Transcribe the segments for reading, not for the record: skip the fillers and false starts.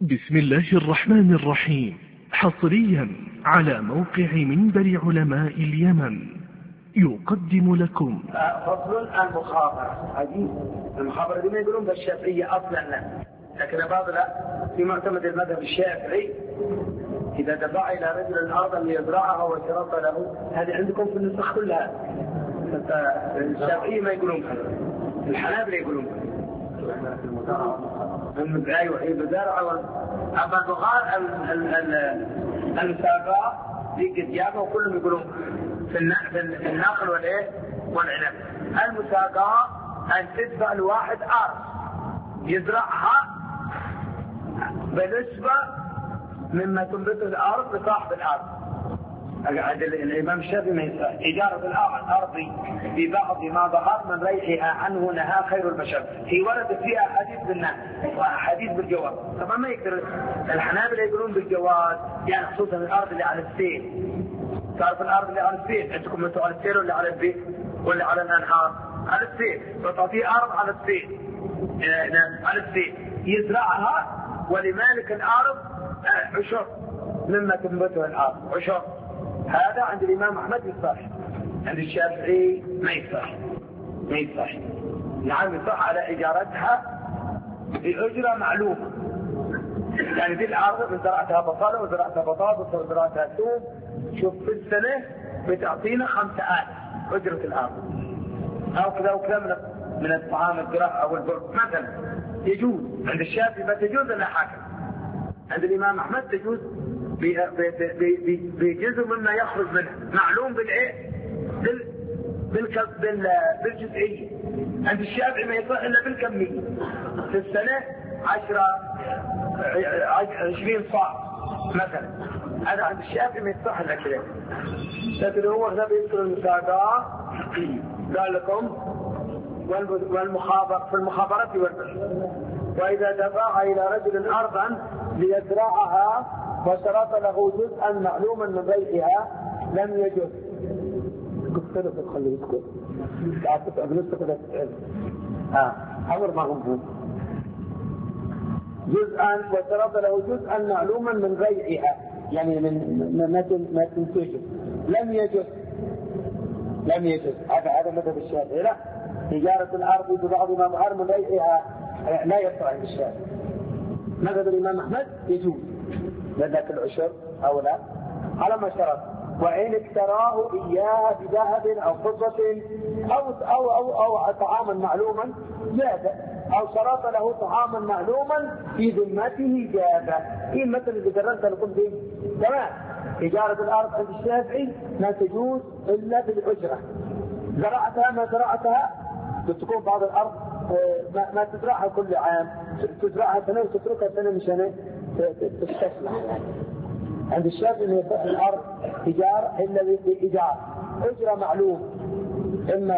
بسم الله الرحمن الرحيم. حصريا على موقع منبر علماء اليمن يقدم لكم فصل المخابرة. حديث المخابرة دي ما يقولون بالشافعية أصلا لا، لكن بعض لا في معتمد المذهب الشافعي إذا دفع إلى رجل الأرض ليزرعها وشرط له، هذه عندكم في النسخ كلها. الشافعية ما يقولون هذا، الحنابلة يقولون أيوة المزارع. أما البخار المساقات دي قد جابوا وكلهم يقولون في النخل والإيه والعنب. المساقات أن تدفع الواحد أرض يزرعها بالنسبة مما تنبت الأرض لصاحب الأرض. الإمام الشافعي ما يصح إجارة الأرض ببعض ما ظهر من ريحها عنه نهى خير البشر. هي وردت فيها حديث بالنهي وحديث بالجواز. طبعا ما يقدر الحنابلة يقولون بالجواز، يعني خصوصا الأرض اللي على السيل. تعرف الأرض اللي على السيل عندكم انتوا على السيل ولا على البيت ولا على الأنهار؟ على السيل. فتعطيه أرض على السيل، على السيل يزرعها ولمالك الأرض عشر مما تنبته الأرض عشر. هذا عند الإمام أحمد يصح، عند الشافعي ما يصح. ما يصح. نعم يصح على إجارتها بأجرة معلومة. يعني في الأرض من زرعتها بصلة وزرعتها بطاطس وزرعتها ثوم، شوف في السنة بتعطينا 5000 أجرة الأرض، أو كذا وكذا من الطعام الزراعة أو البر مثلا. يجوز عند الشافعي ما تجوز إلا حاكم. عند الإمام أحمد تجوز بجزء مما يخرج منه معلوم بالإيه بالجزئية. عند الشافعي ما يصح إلا بالكمية. في السنة 20 صاع مثلا، هذا عند الشافعي ما يصح إلا كذا. لكن هو هنا بيذكر المساقات قال لكم والمخابر في المخابرة والبشر. وإذا دفع إلى رجل أرضا ليزرعها وشرط له جزءا معلوما من بيعها لم يجوز. قلت له تخلي يسكت تعرف أجلسك ولا تسأل أمر ما هم جزءا وشرط له جزءا معلوما من بيعها، يعني من ما تنتجه لم يجوز. لم يجوز. هذا مذهب الشافعي. لا، إجارة الأرض ببعض ما ظهر من بيعها لا يصح عند الشافعي. مذهب الإمام أحمد يجوز لذلك العشر أو لا على ما شرط. وإن اشتراه إياها بذهب أو فضة أو طعاما معلوما جاز، أو شرط له طعاما معلوما في ذمته جاز. إيه مثل اللي قررت لكم به تمام. إجارة الأرض عند الشافعي ما تجوز إلا بالأجرة. زرعتها ما زرعتها تكون بعض الأرض ما تزرعها كل عام، تزرعها سنة وتتركها سنة مشان تستصلح. عند الشافعي ما يصح الأرض إيجار إلا بإيجار أجرة معلوم، إما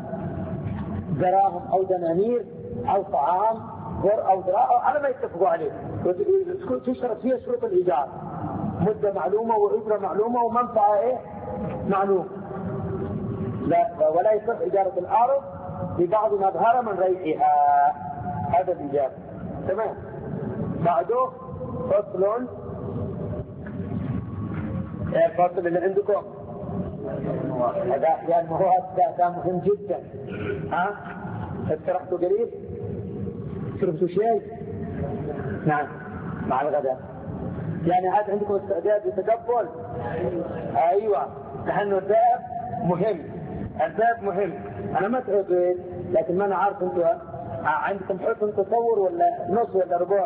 دراهم أو دنانير أو طعام أو دراهم على ما يتفقوا عليه. تشترط فيها شروط الإيجار، مدة معلومة وأجرة معلومة ومنفعة معلومة. لا، ولا يصح إجارة الأرض ببعض ما ظهر من ريحها. هذا الإجابة تمام. بعده فصل الفصل اللي عندكم هذا أحيان المواد ده مهم جدا. استرحتوا قريب؟ شربتوا شيء؟ نعم مع الغداء. يعني هذا عندكم استعداد للتقبل؟ أيوة، لأنه الباب مهم. الباب مهم. أنا ما تعبت، لكن ما أنا عارف أنتوا عندكم حسن تصور ولا نص ولا ربع.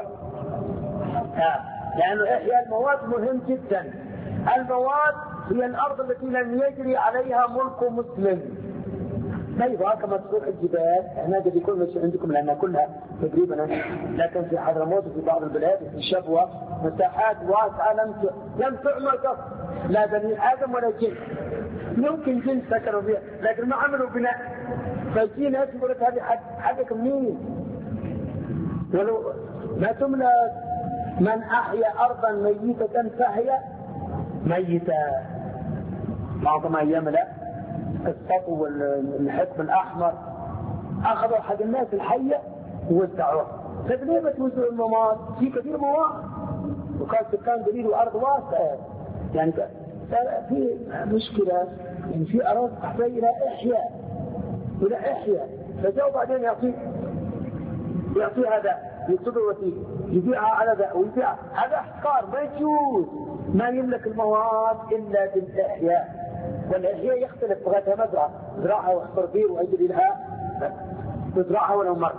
لأنه إحياء المواد مهم جدا. المواد هي الأرض التي لم يجري عليها ملك مسلم. أيوة كما تصور الجبال هنا قد يكون عندكم لأنها كلها تقريبا، لكن في حضرموت وفي بعض البلاد في الشبوة مساحات واسعة لم تعمل قط لا بني آدم ولا جن. ممكن جن سكروا فيها لكن ما عملوا بناء. فالجين ناس يقولك هذه حقك منين؟ ولو ما تملك. من أحيا أرضا ميتة فهي ميتة. معظم أيام لا السطو والحكم الأحمر أخذوا حق الناس الحية ووزعوها طيب ليه ما توزعوا المواد؟ في كثير مواد، وكان سكان دليل وارض واسعه، يعني في مشكله، يعني في ارض تحتاج الى احياء، فجاءوا بعدين يعطي هذا يكتب وثيقه يبيعها على ذا ويبيعها، هذا احقار ما يجوز. ما يملك المواد الا بالاحياء، والاحياء يختلف، بغيتها مزرعه زراعها واخبر بير واجري لها تزرعها ولو مره،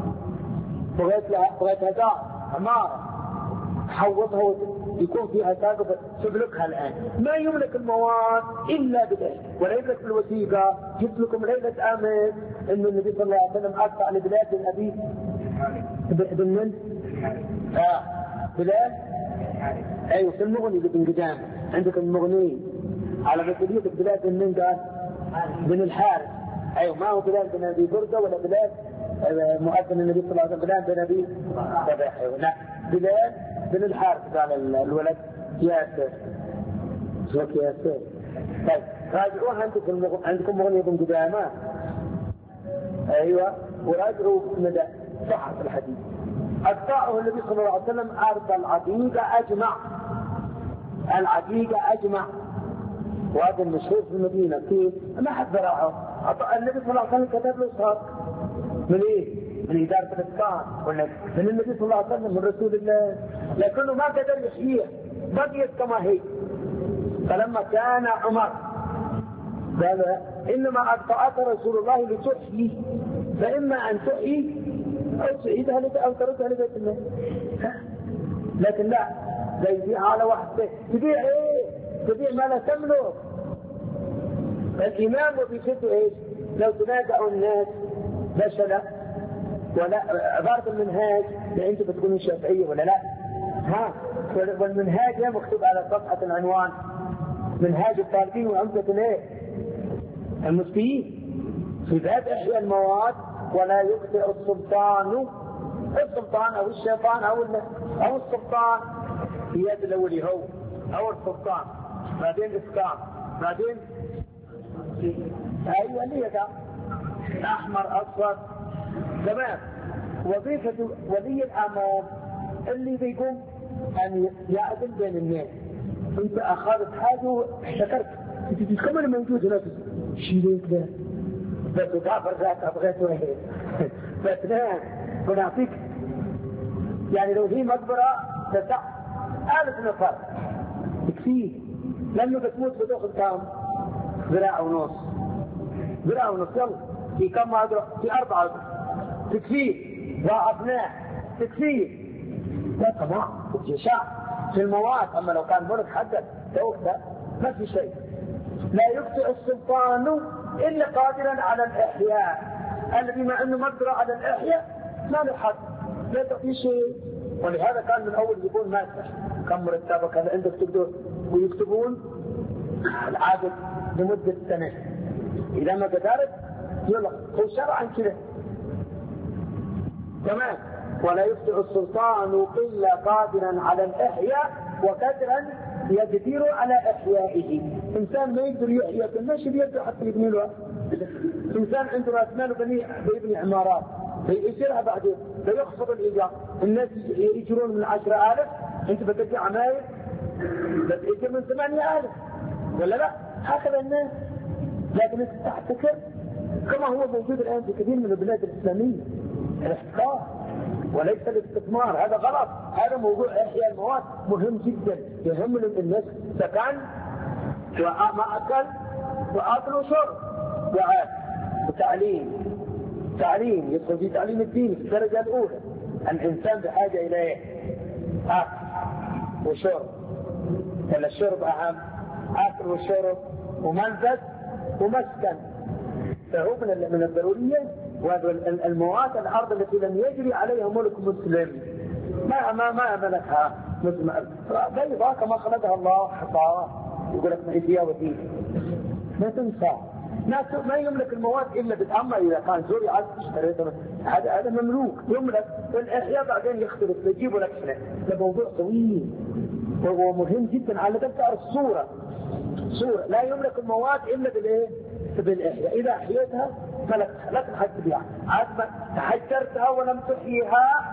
بغيتها دار عماره حوضها يكون فيها ساقف تملكها الان. ما يملك المواد الا بالاحياء. ولا يملك بالوثيقه. جبت لكم ليله امس ان النبي صلى الله عليه وسلم ارسل لبلاد النبي بن من؟ بلال؟ ايوه في المغني بن قدام، عندك المغني على مسؤولية بلاد من قال؟ بن الحارث. ايوه ما هو بلال بن ابي برده ولا بلال مؤذن النبي صلى الله عليه وسلم بلال بن ابي ايوه لا بلال بن الحارث قال الولد ياسر. شوف ياسر. طيب راجعوها عندكم مغني بن قدامه. ايوه وراجعوا مدى صحة الحديث. أتباعه النبي صلى الله عليه وسلم أرض العقيقة أجمع، وهذا المشهور في المدينة كيف ما حد زرعه. النبي صلى الله عليه وسلم كتب له صار من ايه؟ من إدارة الإسكان ولا من النبي صلى الله عليه وسلم من رسول الله، لكنه ما قدر يحييها بقيت كما هي. فلما كان عمر قال إنما أبطأت رسول الله لتحيي، فإما أن تحيي أو تعيدها أو تردها لبيت الله. لكن لا يبيعها على واحد تبيع ايه؟ تبيع ما لا تملك. الإمام وبيشدوا ايش؟ لو تنازعوا الناس بشلة ولا عبارة المنهاج انت بتكونوا شافعية ولا لا؟ والمنهاج مكتوب على صفحة العنوان منهاج الطالبين وأمثلة ايه؟ المفتيين في باب إحياء المواد. ولا يخطئ السلطان أو الشيطان أو السلطان في يد الأولي هو أو السلطان، بعدين إسكان، بعدين أيوة ليه أحمر أصفر. تمام. وظيفة ولي الأمر اللي بيقوم أن يعدل بين الناس. أنت أخذت حاجة وشكرت، أنت كمان موجود هنا شيلين كده بس تعبر ذاك أبغيت وهي فتنام ونعطيك. يعني لو هي مقبرة تسع 1000 نفر تكفيه، لما بتموت بتأخذ كم؟ ذراع ونص يلا في كم أدرى؟ في 4 تكفيه. وأبناء تكفيه. لا طبعا الجشاع في المواد. أما لو كان ملك حدد توقف ما في شيء. لا يخطئ السلطان إلا قادرا على الإحياء، الذي ما أنه مقدر على الإحياء ما له حد لا تعطيه شيء. ولهذا كان من أول يقول ماسح كم مرتبك هذا عندك تقدر، ويكتبون العادة لمدة سنة. إذا ما قدرت يلا هو شرعا كده. تمام. ولا يخطئ السلطان إلا قادرا على الإحياء وقادرا يقدر على إحيائه. إنسان ما يقدر يحيي ماشي بيده حتى يبني له. إنسان عنده رأس مال بيبني عمارات بيأجرها بعدين بيخفض الإيجار. الناس يأجرون من 10,000 أنت بتجي عماير بتأجر من 8,000 ولا لا؟ هكذا الناس. لكن أنت تحتكر كما هو موجود الآن في كثير من البلاد الإسلامية الاحتكار وليس الاستثمار. هذا غلط. هذا موضوع إحياء المواد مهم جدا، يهم الناس سكن ومأكل وأكل وشرب وعاد وتعليم يدخل في تعليم الدين في الدرجة الأولى. الإنسان بحاجة إلى أكل وشرب، ولا الشرب أهم؟ أكل وشرب ومنزل ومسكن، فهو من الضرورية. والمواد الأرض التي لم يجري عليها ملك مسلم ما ملكها مسلم بيضاء كما خلقها الله حصى. يقول لك ما فيها ودين ما تنفع. ما يملك المواد إلا بالأمة. إذا كان زوري عاد اشتريته هذا مملوك يملك. والإحياء بعدين يختلف يجيبوا لك سنة. ده موضوع طويل وهو مهم جدا. على تبقى الصورة لا يملك المواد إلا بالإحياء. إذا أحييتها فلك لا تحج بها. عاد تحجرتها ولم تحييها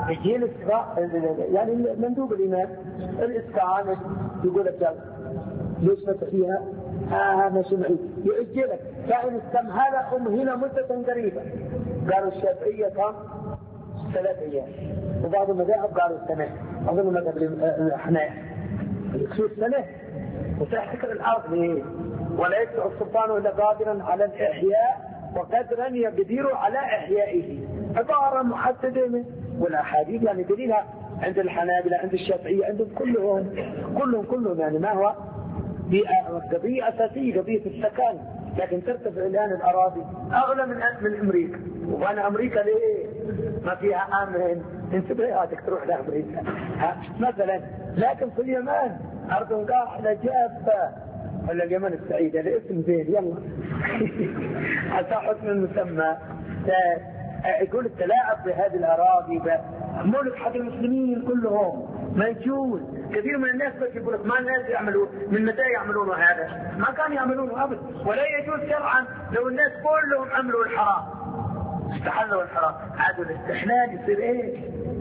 يجي يعني مندوب الإمام الإسكان يقول لك ليش متى فيها ما سمعي يؤجي لك فإن استمهل هنا مدة قريبة. قالوا الشافعية كم 3 أيام، وبعض المذاهب قالوا السنة، أظن مذهب الأحناف يكفي السنة وتحتكر الأرض ليه؟ ولا يستطيع السلطان إلا قادرا على الإحياء وقدرا يقدر على إحيائه. عبارة محددة من والأحاديث يعني دليلها عند الحنابلة عند الشافعية عند كلهم يعني ما هو قضية أساسية قضية السكن. لكن ترتفع الآن الأراضي أغلى من أمريكا، وأنا أمريكا ليه؟ ما فيها أمن، انتبهاتك تروح لأمريكا مثلا. لكن في اليمن أرض قاحلة جافة، ولا اليمن السعيدة الاسم زين يلا حتى حسن المسمى. يقول التلاعب بهذه الأراضي ملك حق المسلمين كلهم مجهول. كثير من الناس بس يقول لك ما الناس يعملون، من متى يعملون هذا؟ ما كانوا يعملونه أبدا، ولا يجوز شرعا لو الناس كلهم عملوا الحرام استحلوا الحرام. هذا الاستحلال يصير ايه؟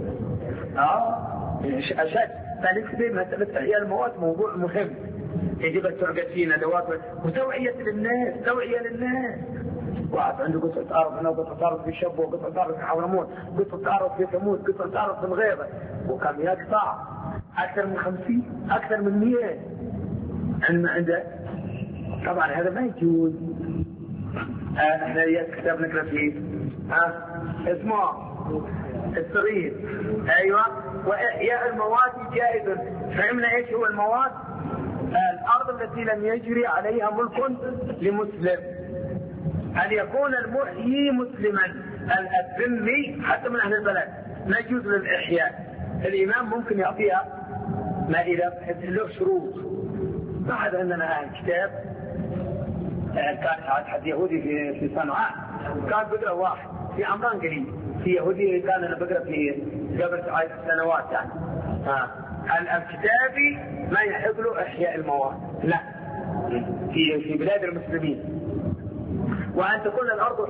أشد. فنكتب مسألة إحياء الموات موضوع مهم يجب أن تعقد فيه ندوات وتوعية للناس. واحد عنده قصة أرض هنا وقصة أرض في شبوة وقصة أرض في حضرموت، قصة أرض في ثمود، قصة أرض في الغيبة، وكم يقطع أكثر من 50 أكثر من 100 عنده. طبعا هذا ما يجوز. احنا كتاب نقرأ فيه اسمه الصغير أيوة. وإحياء المواد جائز. فهمنا إيش هو المواد؟ الأرض التي لم يجري عليها ملك لمسلم، أن يكون المحيي مسلما الذمي حتى من أهل البلد لا يجوز للإحياء. الإمام ممكن يعطيها ما إذا له شروط. بعد عندنا كتاب كان حد يهودي في صنعاء كان بقرأ واحد في عمران قريب في يهودي كان أنا بقرأ في قبل 10 سنوات يعني. الكتابي ما يحق له إحياء المواد لا في بلاد المسلمين، وأن تكون الأرض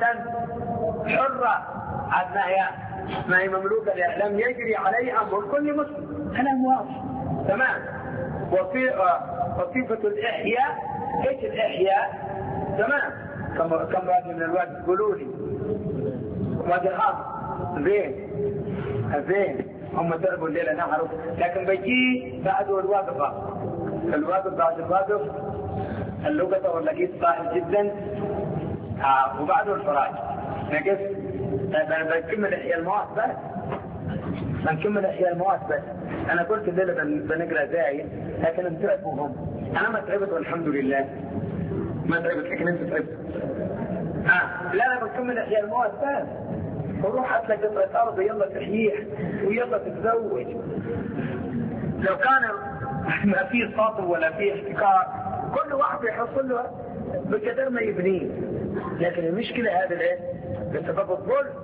حرة ما هي مملوكة لم يجري عليها ملك لمسلم. كلام واضح تمام. وصفة الإحياء إيش الإحياء؟ تمام. كم واحد من الوقت يقولوا لي وادي الأرض زين هم تعبوا الليلة نعرف، لكن بيجي بعده الواقف بعد الواقف اللغة واللقيت صاحب جدا وبعده الفراج نقص. بنكمل إحياء المواد بس. أنا قلت الليلة بنقرأ زايد لكن انتعبوا هم. أنا ما تعبت والحمد لله ما تعبت، لكن انت تعبت. لا بنكمل إحياء المواد بس. وروح أطلق قطعة أرض يلا تحييح ويلا تتزوج. لو كان ما فيه سطو ولا فيه احتكار كل واحد يحصل له بقدر ما يبنيه. لكن المشكلة هذا الايه؟ بسبب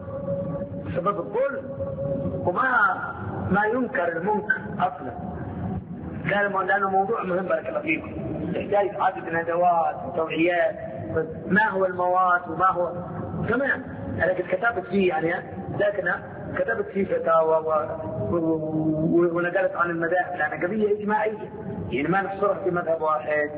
الظلم وما ينكر المنكر اصلا. لانه موضوع مهم بارك الله فيكم، يحتاج عدد ندوات وتوعيات. ما هو المواد وما هو تمام. انا كتبت فيه يعني لكن كتبت فيه فتاوى ونقلت عن المذاهب لأنها قضية إجماعية يعني ما نحصرها في مذهب واحد.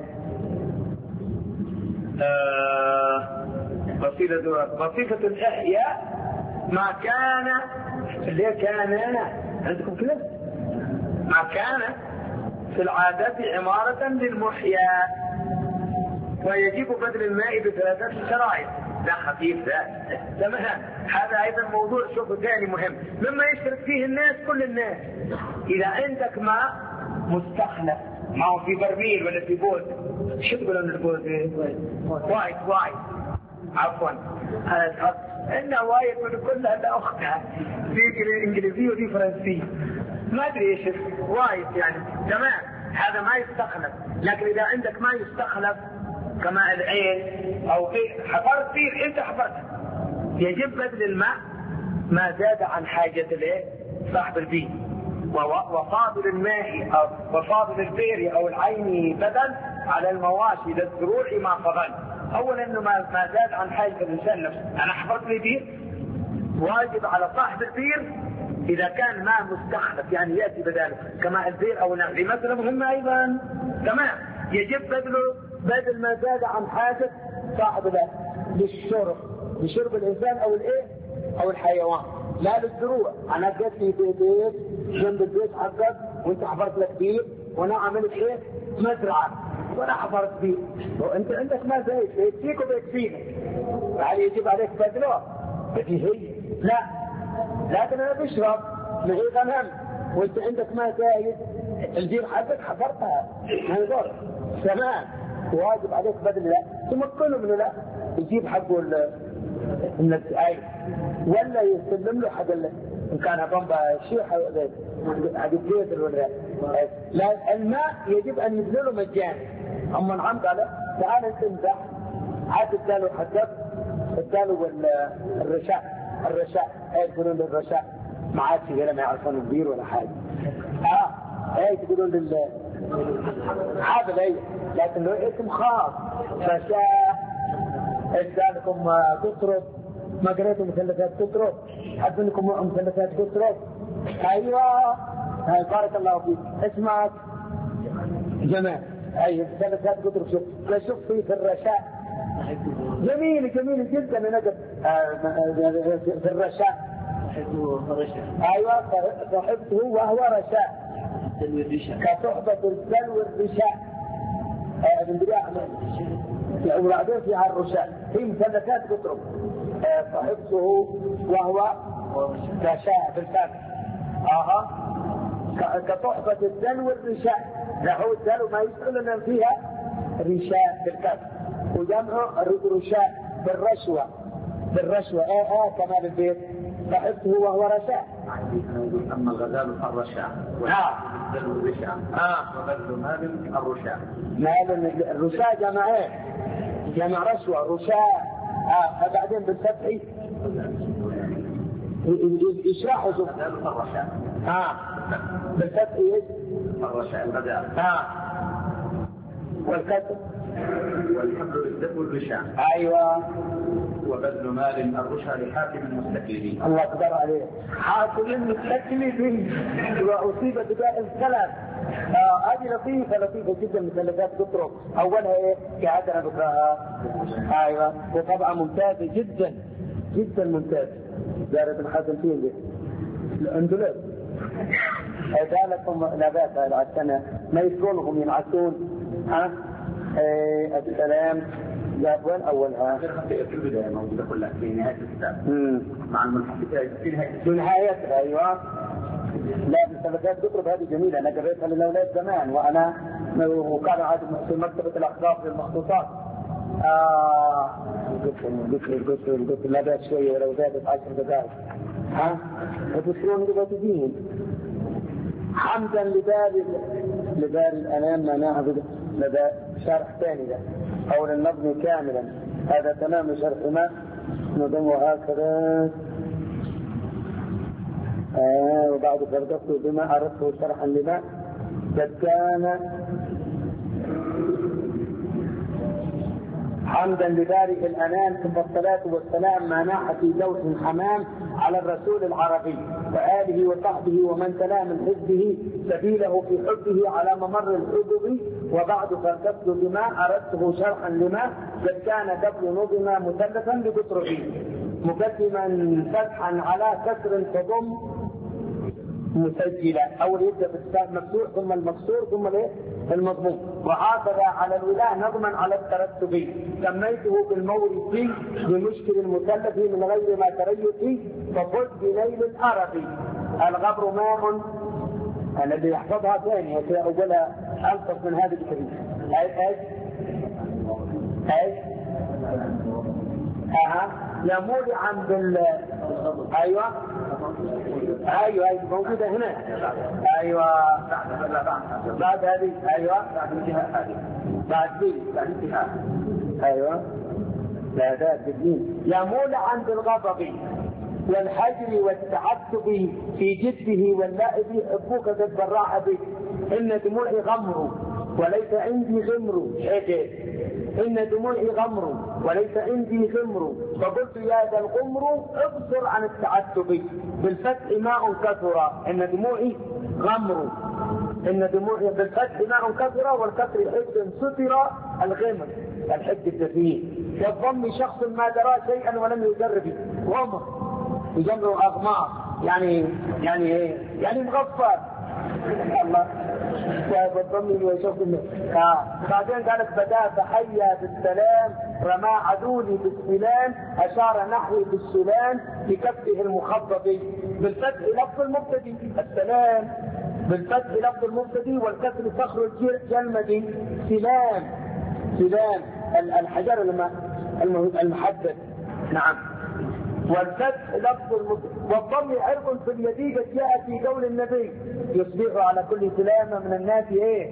وصفة الإحياء ما كان اللي كان عندكم كده ما كان في العادات عمارة للمحيا، ويجب بذل الماء ب3 شرائط. ده خفيف ده تمام. هذا ايضا موضوع شوف ثاني مهم مما يشترك فيه الناس كل الناس. اذا عندك ماء مستخلف ما هو في برميل ولا في بوز، شو تقولون البوز؟ وايد عفوا عندنا وايد من كلها لا اختها في انجليزيه ودي فرنسيه ما ادري ايش وايد يعني تمام. هذا ما يستخلف. لكن اذا عندك ما يستخلف كماء العين او حفرت فيه انت حفرت يجب بذل الماء ما زاد عن حاجة صاحب البيت. وفاضل الماء او وفاضل البئر او العين بدل على المواشي للزروع ما فضل. اولا انه ما زاد عن حاجة الانسان نفسه. انا حفرت لي بير واجب على صاحب البير إذا كان ماء مستخلف يعني يأتي بداله كماء البير أو نهر مثلا مهمة أيضا تمام، يجب بذله بدل ما زاد عن حاجة صاحب له لشرب الإنسان أو الإيه أو الحيوان، لا للزروع. أنا جيت لي بيت جنب البيت حقك وأنت حفرت لك بير وأنا عملت إيه مزرعة وأنا حفرت بير، وأنت عندك ما زايد بيكفيك وبيكفيك، يعني يجب عليك بدله. هي لا، لكن أنا بشرب ما هي غنم وأنت عندك ما زايد البير حقك حفرتها ما يضر تمام، واجب عليك بدل لا تمكنه منه، لا يجيب حقه النسائي ولا يسلم له حق ان كان بمبا شيء حق الجيزر ولا لا. الماء يجب ان يبذله مجانا. اما نعم قال تعال انت امزح عاد اداله حقك اداله الرشاء يقولون للرشاء ما عاد شيء ما يعرفون كبير ولا حاجه تقولون حابل ايه، لكن له اسم خاص رشاء. ادالكم تطرب، ما قريتوا مثلثات تطرب، حد منكم مثلثات تطرب؟ ايوه بارك الله فيك، اسمك جمال. اي مثلثات تطرب. شوف في الرشاء جميل جدا. انا في الرشاء ايوه صاحبته وهو رشاء كصحبة الدلو الرشاء وبعدين فيها الرشاء هي مثلثات تطرب. صاحبته وهو كشاء بالفتح كصحبة الدلو الرشاء، له الدلو ما يسألنا فيها رشاء بالكسر وجمعه رشاء بالرشوة كمال البيت. صاحبته وهو رشاء. أما الغزال الرشاء والدلو الرشاء وبذل مال الرشاء. مال الرشاء جمع رشوة رشاء. بعدين بالفتح يشرحوا الرشاء بالفتح الرشاء الغزال والكسر والحمد للدلو الرشاء. ايوه وبذل مال الرشا لحاكم المستكلفين. الله اكبر عليه، حاكم المستكلفين واصيب بداء الثلاث. هذه لطيفه جدا مثلثات تطرق. اولها ايه؟ كعدنا بكرهها. ايوه وطبعا ممتازه جدا ممتازه. دارة الحسن فين دي؟ الاندلس. لكم نبات على السنه ما يسكنهم ينعسون. السلام وين اولها؟ في البدايه موجوده كلها في نهايه الكتاب مع الملحق في نهايتها. ايوه لا مثلثات تطرب هذه جميله، انا قريتها للاولاد زمان وانا وكان عاد في مكتبه الاخبار للمخطوطات. قلت لا بأس شويه ولو زادت 10 دقائق. وتشرون دين حمدا لبار الانام ما نعبد. لدى شرح ثاني له أو النظم كاملا. هذا تمام شرح ما نظم هكذا. وبعد فردته بما أردته شرحا لما قد كان حمدا لبارئ الأنام ثم الصلاة والسلام ما ناح في لوح حمام على الرسول العربي وآله وصحبه ومن تلا من حزبه سبيله في حبه على ممر الحجب. وبعد فردت بما أردته شرحا لما قد كان قبل نظم مثلثا بقطره مقدما فتحا على كسر تضم مسجلة. أول يبدأ بالمفتوح ثم المكسور ثم المضموم. وحافظ على الولاء نظما على الترتب. سميته بالمورث بمشكل المثلث من غير ما تريث فقلت بنيل العربي. الغبر ماء الذي يحفظها ثانية أولها ألطف من هذه الكلمة. يمول عن ايوه موجوده هنا. ايوه بعد هذه. ايوه بعد انتهاء. ايوه لا ذات الدين. يمول عند الغضب والحجر والتعتب في جده واللائب حبك قد براع بك. ان دموعي غمر وليس عندي غمر. إن دموعي غمر وليس عندي غمر. فقلت يا ذا الغمر اقصر عن التعتب بالفتح ماء كثر، إن دموعي غمر، إن دموعي بالفتح ماء كثر، والكثر حد ستر الغمر الحد الدفين. والضم شخص ما درى شيئا ولم يجرب، غمر يجمع أغمار، يعني مغفر الله. والضم وشخص بعدين قالت بدا فحيا بالسلام رمى عدولي بالسلام أشار نحوي بالسلام بكفه المخضب. بالفتح لفظ المبتدي السلام، بالفتح لفظ المبتدي والكسر صخر الجلمدي سلام، سلام الحجر المحدد. نعم. والفتح لفظ والضم عرق في اليديد جاء في قول النبي يصبح على كل سلامة من الناس ايه؟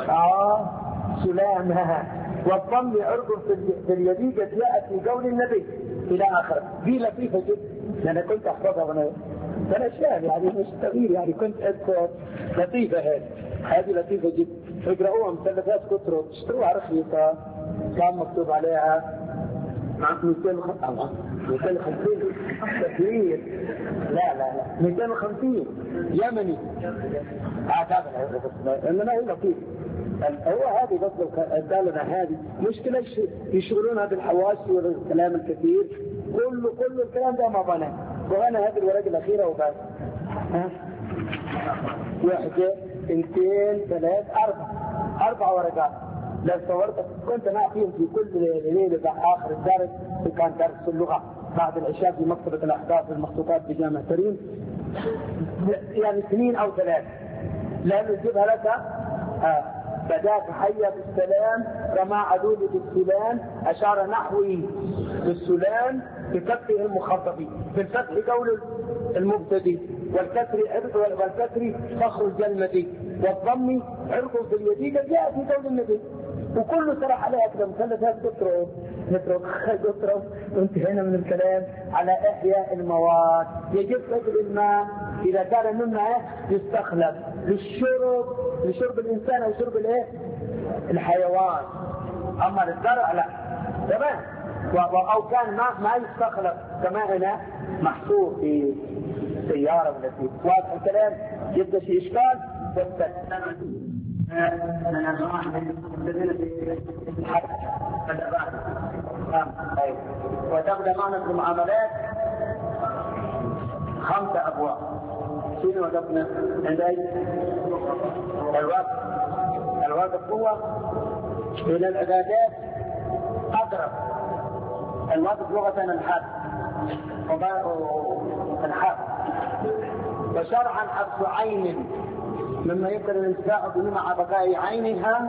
سلامة. والضم عرق في اليديد جاء في قول النبي الى اخره. دي لطيفة جدا، انا كنت احفظها وانا شاب يعني مش كبير، يعني كنت اذكر لطيفة هذه لطيفة جدا. اقرأوها مثلثات كتروا اشتروها رخيصة، كان مكتوب عليها 250 كثير، لا 250 يمني انما هي لطيف. هو هذه بس الدالة هذه مشكلة يشغلونها بالحواشي والكلام الكثير، كل الكلام ده ما بناه، وانا هذه الورقة الأخيرة وبس. 1 2 3 4 ورقات. لو صورت كنت انا فيهم في كل ليله بعد اخر الدرس، وكان درس اللغه بعد العشاء في مكتبه الاحداث المخطوطات بجامعه ترين، يعني 2 أو 3، لانه يجيبها لك بداك حيا بالسلام رمى عدولي بالسلام اشار نحوي بالسلام بكفه المخطط. بالفتح قول المبتدي والكسر فخر الجلمدي والضم عرق في اليديد جاء في قول النبي. وكله سرح عليها كده مثلثات كتروا وانتهينا من الكلام على احياء المواد. يجب قدر الماء اذا كان مما يستخلف لشرب الانسان او شرب الحيوان، اما للزرع لا تمام. او كان ما يستخلف كما هنا محصور في سياره ولا في واضح الكلام، يبدا في اشكال وتبدا معنا في المعاملات 5 أبواب. شنو وقفنا عند الوقف هو الى العبادات اقرب. الوقف لغه الحد وشرعا حبس عين مما يمكن الانتفاع به مع بقاء عينها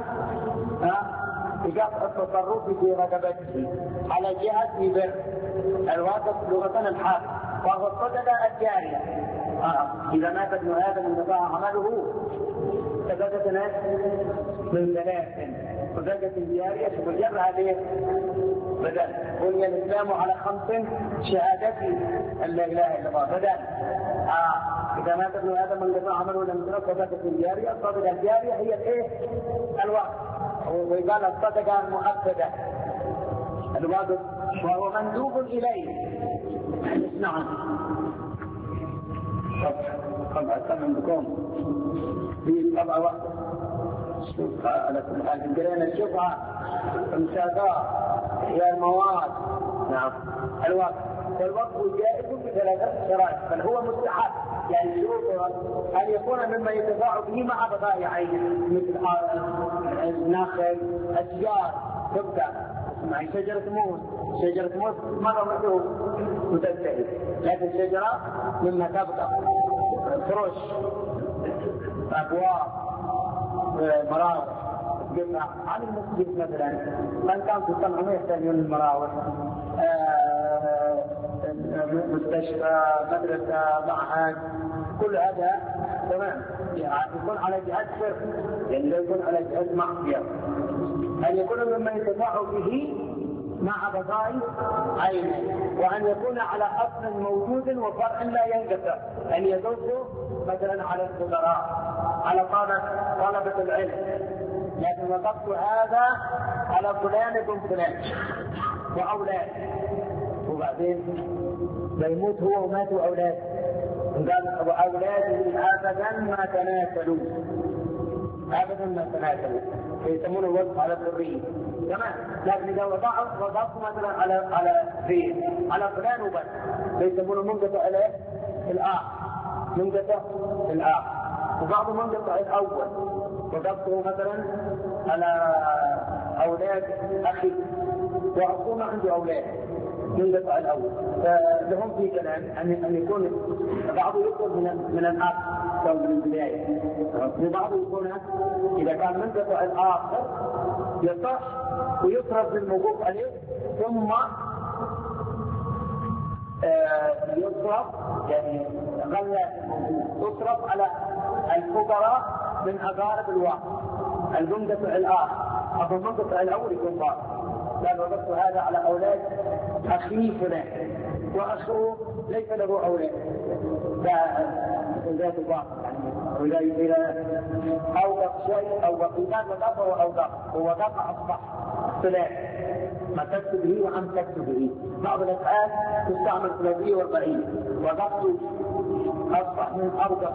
بقطع التصرف في رقبته على جهة بر. الواقف لغة الحال، وهو الصدقة الجارية. إذا مات ابن آدم انقطع عمله صدقة من 3 صدقة جارية تجر هذه بدل. بني الإسلام على 5 شهادة أن لا إله إلا الله بدل. إذا مات ابن آدم انقطع عمله لم يكن صدقة جارية. الصدقة الجارية هي الوقف، ويقال الصدقة المؤكدة الواقف، وهو مندوب إليه. نعم. طبعا سمعكم في طبعا وقت شوف لكم الآن قرينا الشفعة المساقات هي المواد. نعم. الوقف والوقف جائز ب3 شرائط، بل هو مستحب. يعني شروطه أن يكون مما يتباع به مع بقاء عين، مثل النخل، أشجار تبقى مع شجرة موت مرة مثله وتنتهي، لكن شجرة مما تبقى فرش أبواب مراوح جمع عن المسجد مثلا من كان في الصنعة ما يحتاج من المراوح، مستشفى مدرسة معهد كل هذا تمام. يكون على جهة شرك، يعني لا يكون على جهة معصية. أن يكون مما يتباع به مع بقاء عينه، وأن يكون على أصل موجود وفرع لا ينقطع، أن يدل مثلا على الفقراء، على طلبة العلم. لكن وقفت هذا على فلان بن فلان وأولاد، وبعدين بيموت هو وماتوا أولاد قال وأولاده أبدا ما تناسلوا، أبدا ما تناسلوا، فيسمونه الوقف على الذرية. تمام. لكن إذا وضعت مثلا على فلان وبس فيسمونه منقطع الآخر، منقطع الآخر. وبعض منقطع الأول وضبطه مثلا على أولاد أخي وأخوه ما عنده أولاد منقطع الأول، فلهم في كلام أن يكون بعضه يخرج من الآخر من البداية، وبعضه يكون إذا كان منقطع الآخر يصح ويصرف للموقوف عليه ثم يصرف يعني غلات تصرف على الفقراء من أقارب الواحد المنقطع الآخر، أو المنقطع الأول يكون باطل. لا وضبط هذا على أولاد أخيه فلان وأخوه ليس له أولاد، ذات باطل يعني إذا أوضح شيء أو وقيمان وضبط ووضبط أصبح فلان ما تكتب به وعم تكتب به. بعض الأفعال تستعمل ثلاثية والبعيد، وضبط أصبح من أوضح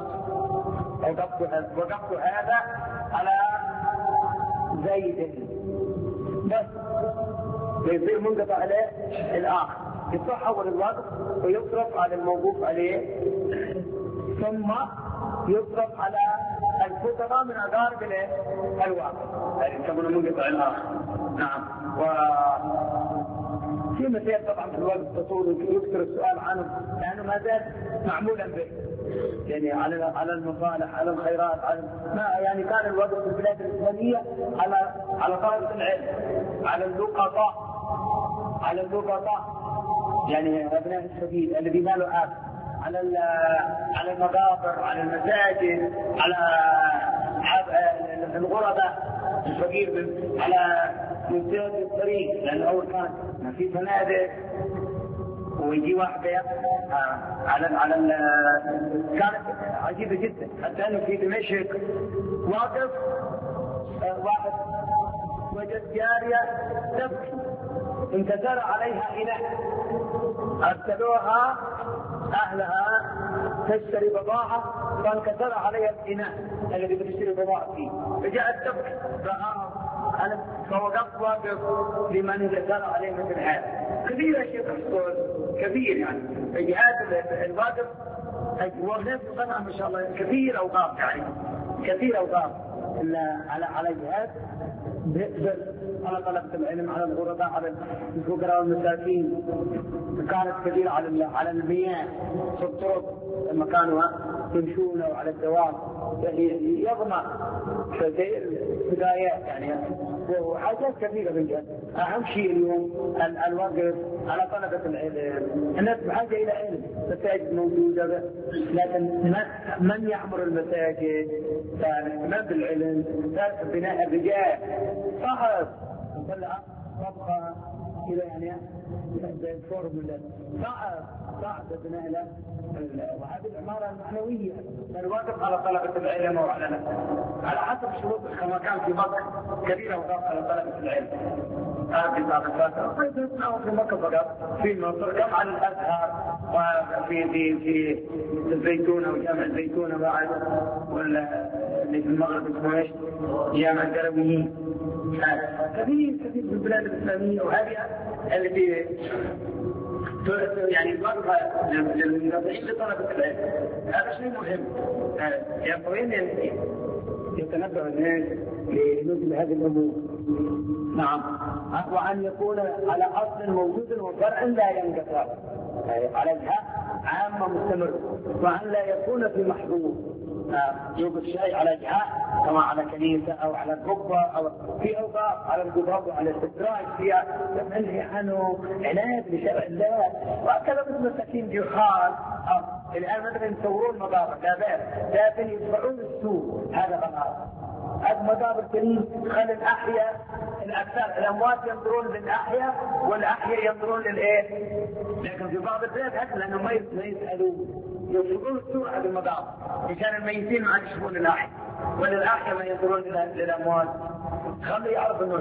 وضبط هذا على زيد بس يصير منقطع عليه الآخر، يصح أول الوقت ويصرف على الموقوف عليه ثم يصرف على الفقراء من أقارب الواقع، يعني يسمونه منقطع الآخر. نعم. في مثال طبعا في الوقت تطول يكثر السؤال عنه لأنه ما زال معمولا به، يعني على المصالح، على الخيرات، على ما يعني كان الوقت في البلاد الإسلامية على طلبة العلم، على اللقطاء يعني أبناء السبيل الذي ما له أب، على المقابر، على المساجد، على الغرباء الفقير، على منطقة الطريق، لأن أول كان ما في فنادق ويجي واحدة كانت عجيبة جدا، حتى أنه في دمشق واقف واحد وجد جارية تبكي انكسر عليها إناء، أرسلوها أهلها تشتري بضاعة فانكسر عليها الإناء الذي بتشتري بضاعة فيه، فجاءت تبكي فوقفت واقف لمن انكسر عليه مثل هذا. كبير يا شيخ الصور كبير، يعني جهاز الواقف وغير صنع ما شاء الله كثير أوقاف، يعني كثير أوقاف على جهاز بيقدر على طلبة العلم، على الغرباء، على الفقراء والمساكين. كانت كثير على المياه في الطرق لما كانوا يمشون وعلى الدوام يضمع كثير بدايات يعني، وحاجات كثيرة بالجد. أهم شيء اليوم الوقف على طلبة العلم، الناس بحاجة إلى علم، مساجد موجودة لكن من يعمر المساجد؟ الاهتمام بالعلم، بناء الرجال صعب ولا تبقى كذا يعني فورمولا صعب بناء وهذه العمارة المعنوية الواقف على طلبة العلم وعلى حسب شروط كما كان في مكة كبيرة وضغط على طلبة العلم. في بعض الفترة في مكة فقط، في مصر جمع الأزهر وفي الزيتونة وجامع الزيتونة بعد، ولا اللي في المغرب اسمه ايش؟ جامع القرويين. كثير في البلاد الإسلامية، وهذه التي يعني الوقفة للمنافعين لطلبة العلم هذا شيء مهم. ينبغي أن يتنبه الناس لمثل هذه الأمور. نعم. وأن يكون على أصل موجود وفرع لا ينقطع، على جهة عامة مستمرة، وأن لا يكون في محظور يوجد شيء على جهة كما على كنيسة أو على قبة أو في أوقاف على القباب وعلى الاستدراج فيها تنهي عنه عناد لشرع الله، وهكذا مثل مساكين جحال. الآن مثلا يصورون مقابر لا بأس، لكن يدفعون السوق، هذا غلط. المقابر كريم خلي الأحياء الأكثر، الأموات ينظرون للأحياء والأحياء ينظرون للإيه؟ لكن في بعض البلاد حتى لأنهم ما يسألون يوصلون السوق على المقابر عشان الميتين ما يشوفون الأحياء، وللأحياء ما ينظرون للأموات. خلي يعرف إنه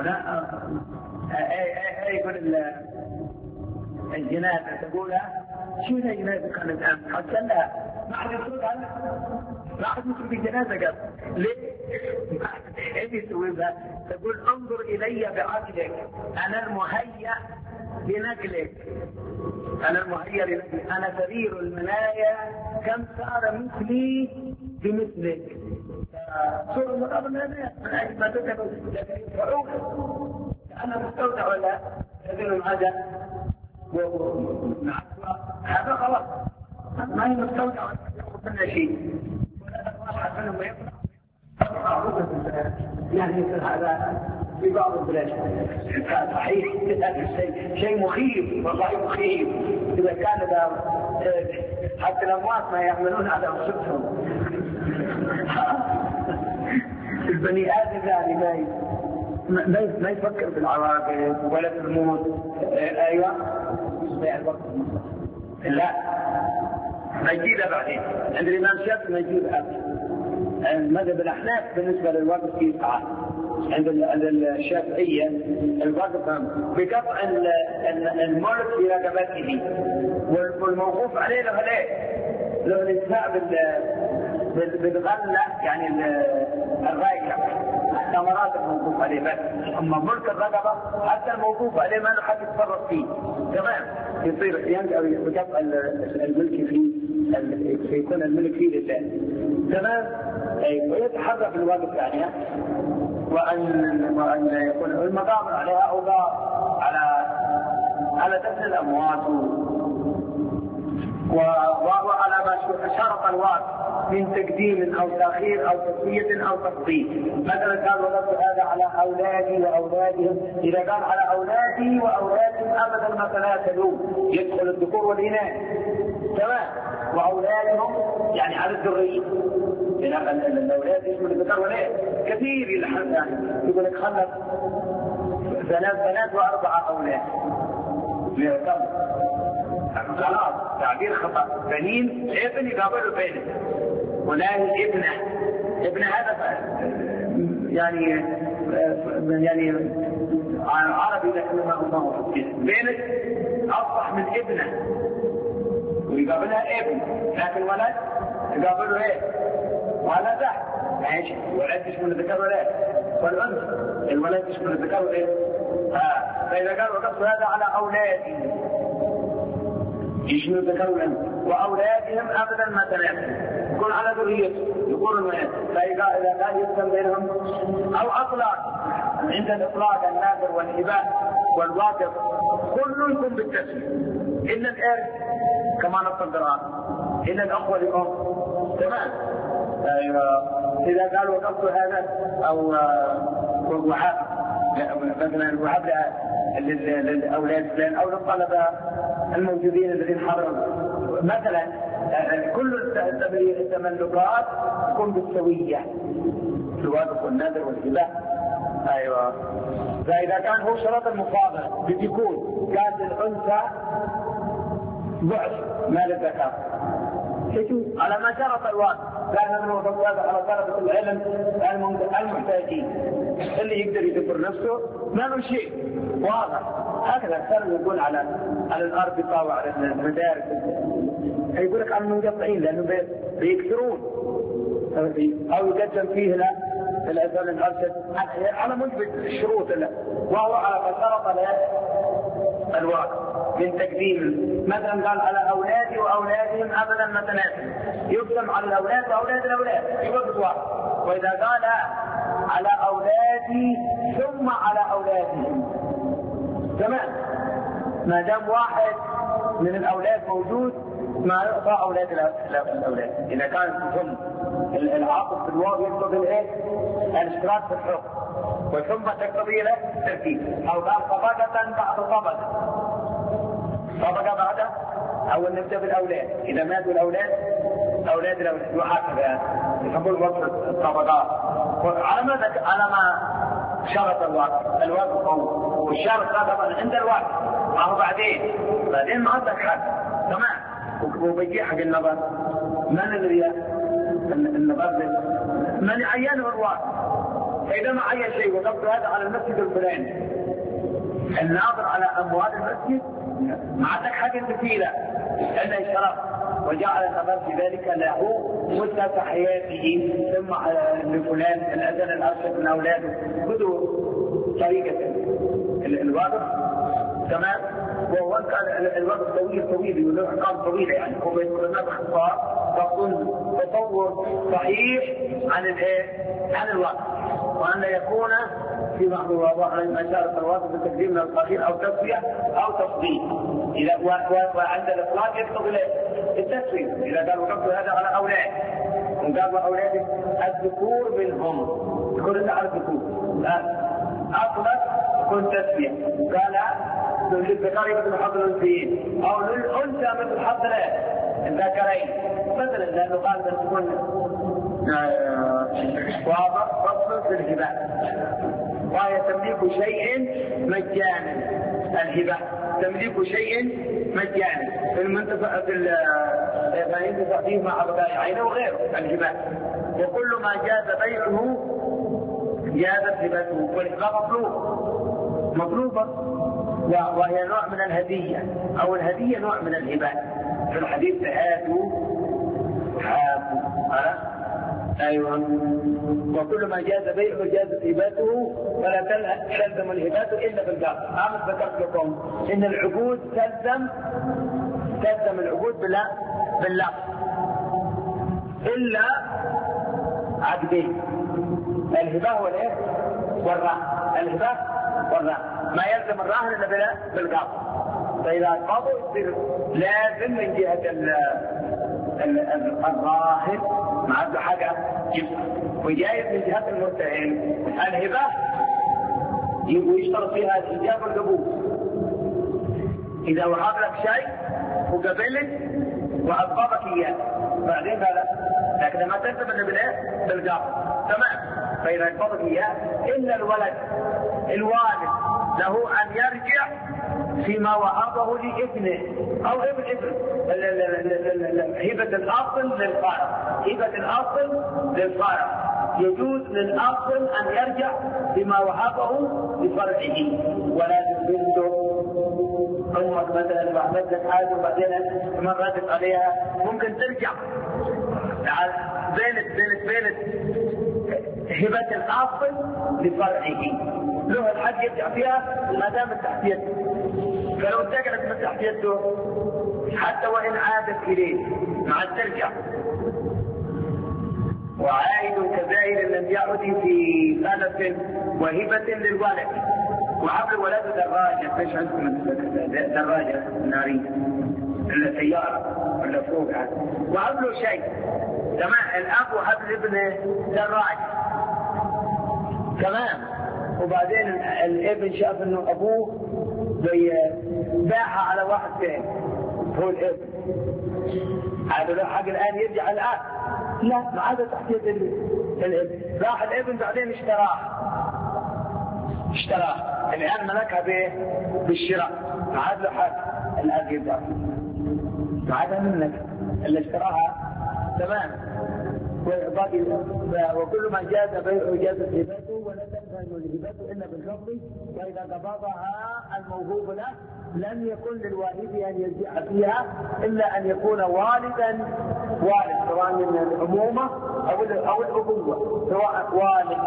هنا يقول الجنازة تقولها شو هي جنازة كانت الآن؟ قد لا ما حد يصرف عنها، ما حد يصرف بجنازة قبل. ليه؟ ايش يسوي بها؟ تقول انظر إلي بعقلك، أنا المهيأ لنقلك، أنا المهيأ لنقلك، أنا سرير المنايا كم صار مثلي بمثلك. سورة المقابل من أجل ما تكتب فعوك أنا مستودع ولا تدير هذا هذا خلاص ما هي مستودع ولا منها شيء ولا واحد منهم يطلع يعني مثل هذا في بعض البلاد صحيح شيء مخيف والله مخيف. إذا كان حتى الأموات ما يعملون على أنفسهم. البني آدم يعني ما يفكر بالعواقب ولا في الموت. أيوة لا نجيبها بعدين عند الإمام الشافعي نجيبها. مذهب الأحناف بالنسبة للوقت فيه ساعة، عند الشافعية الوقت بقطع الملك في رقبته والموقوف عليه له الانتفاع بالغلة يعني الراية الثمرات الموقوف عليه بس. أما ملك الرقبة حتى الموقوف عليه ما له حد يتصرف فيه تمام، يصير ينقل بقطع الملك فيه يكون الملك فيه لله تمام. ويتحرك الوقت يعني وأن يكون المقابر عليها أوضاع على دفن الأموات وعلى ما شرط الوقت من تقديم أو تأخير أو تسوية أو تفضيل. مثلا قال وقت هذا على أولادي وأولادهم، إذا قال على أولادي وأولادهم أبدا ما تناسلوا يدخل الذكور والإناث تمام، وأولادهم يعني على الذرية الأولاد يشمل الذكر والإناث كثير يلحق يعني يقول لك خلف 3 بنات و4 أولاد خلاص تعبير خطأ. بنين ابن يقابله بينه ولا ابن هذا يعني عربي لكن ما هو بينك أصبح من ابنه ويقابلها ابن، لكن ولد يقابله ايه ولده ماشي. ولد يشمل الذكر والانثى والانثى الولد يشمل الذكر والايه فإذا قال وقصد هذا على أولادي يشمل الذكر والانثى وأولادهم أبدا ما تناسل يكون على ذريته يقول الولد. فإذا كان يقسم بينهم أو أطلاق عند الإطلاق النادر والإباء والواقف كل يكون بالتسمية إلا الإرث كما نص القرآن إلا الأخوة لأم تمام. أيوة إذا قالوا وقفت هذا أو وهب مثلا وهب للأولاد فلان أو للطلبة الموجودين الذين حضروا مثلا كل التملكات تكون بالسوية في الواقف والنادر والإباء. أيوة فإذا كان هو شرط المفاضلة بيكون كان للأنثى ضعف مال الذكر على ما شرط الوقت. كان الموضوع على طلبة العلم المحتاجين اللي يقدر يدبر نفسه ما له شيء واضح. هكذا كانوا يقول على الأربطة وعلى المدارس يقول لك على المنقطعين لأنه بيكثرون أو يقدم فيه الأذان الأرشد على مثبت الشروط له وهو على شرط الوقت من تقديم. مثلا قال على أولادي وأولادهم أبدا ما تناسل يقسم على الأولاد وأولاد الأولاد في وقت واحد. وإذا قال على أولادي ثم على أولادهم تمام ما دام واحد من الأولاد موجود ما يعطى أولاد الأولاد. إذا كان ثم العاطف في الواو يقتضي الإيه؟ الاشتراك في الحكم وثم تقتضي له الترتيب. أو قال طبقة بعد طبقة بعد أو نبدأ بالأولاد إذا ماتوا الأولاد أولاد وهكذا يقول وصف الطبقات على ما شرط الوقت والشرط طبعا عند الوقت أو بعدين ما عندك حد تمام. وبيجي حق النظر من الذي النظر من عينه الوقت. فإذا ما عين شيء وقبل هذا على المسجد الفلاني الناظر على أموال المسجد ما عندك حاجة مثيلة إلا الشرف، وجعل النظر في ذلك له مدة حياته، ثم لفلان الأذن الأرشد من أولاده خذوا طريقة الواقف تمام. وهو كان الوقت طويل يقول له أرقام طويلة يعني، هو يذكر لنا باختصار تكون تصور صحيح عن الوقت، وأن يكون في بعض الواضح ما شاء الصلوات بالتقديم من الأخير أو تسوية أو تفضيل. وعند الإطلاق يقتضي التسوية. إذا قال وقفت هذا على أولاد وقال أولادك الذكور منهم يقول على الذكور أطلق كن تسوية، قال للذكر مثل حظ الأنثيين أو للأنثى مثل حظ الذكرين مثلا، لأنه قال أن تكون واضح فصل في الهبة، وهي تمليك شيء مجانا. الهبة تمليك شيء مجانا في المنتفع ما ينتفع فيه مع البائعين وغيره الهبة، وكل ما جاز بيعه جازت هبته، والهبة مطلوبة وهي نوع من الهدية، أو الهدية نوع من الهبة. في الحديث هاتوا أيوة. وكل ما جاز بيعه جازت هبته، ولا تلزم الهبات إلا بالقبض. أنا ذكرت لكم إن العقود تلزم العقود باللفظ إلا عقدين، الهبة والرهن. الهبة والرهن ما يلزم الراهن إلا بالقبض، فإذا قبضوا يصير لازم من جهة الراهن ما عنده حاجة جبت، وجايز من جهة المرتهن. الهبة يشترط فيها الإجابة والقبول. إذا وهب لك شيء وقبلت وأطبقك إياه بعدين لا، لكن ما تلزم إلا بالقبض تمام. فإذا أطبقك إياه إلا الولد الوالد له أن يرجع فيما وهبه لابنه أو ابن هبة الأصل للفرع. هبة الأصل للفرع يجوز للأصل أن يرجع بما وهبه لفرعه، ولا بنته أمك مثلا بعدت لك حاجة وبعدين ما ردت عليها ممكن ترجع بينت هبة الأصل لفرعه، له الحق يرجع فيها ما دام تحتيته. فلو انتقلت من تحتيته حتى وإن عادت إليه مع ترجع. وعائد كزائر لم يعد في خلف وهبة للولد، وعبر ولد دراجة. ايش عندكم دراجة نارية ولا سيارة ولا فوق وعبر شيء تمام. الأب وهب لابنه دراجة تمام، وبعدين الابن شاف انه ابوه باعها على واحد ثاني هو الابن، هذا له حق الان يرجع الان؟ لا، ما عاد تحت يد الابن. راح الابن بعدين اشتراه الان ملكها بالشراء، ما عاد له حق الان يرجع، ما عاد منك اللي اشتراها تمام. وكل ما جاز بيعه جازت هبته، ولا تلزم الهبة الا بالقبض. واذا قبضها الموهوب له لم يكن للواهب ان يرجع فيها الا ان يكون والدا، والد سواء من الامومه او الابوه، سواء والد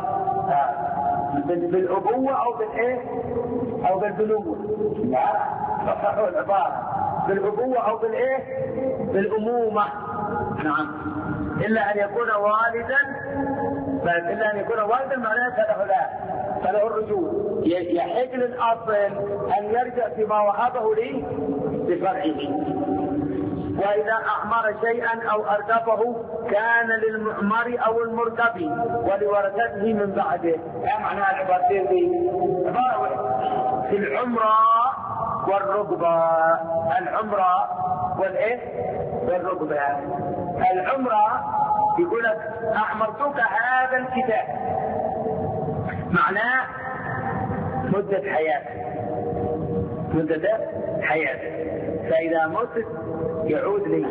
بالابوه او بالبنوه. صححوا العباره بالابوه او بالامومه نعم. إلا أن يكون والدا، إلا أن يكون والدا معناه فله الرجوع. يحق للأصل أن يرجع فيما وهبه لفرعه. وإذا أعمر شيئا أو أركبه كان للمعمر أو المركب ولورثته من بعده. معناها العبارتين دي في العمرة والركبة. العمرة والركبة. العمرة يقول لك أعمرتك هذا الكتاب، معناه مدة حياتك، فإذا مت يعود لي.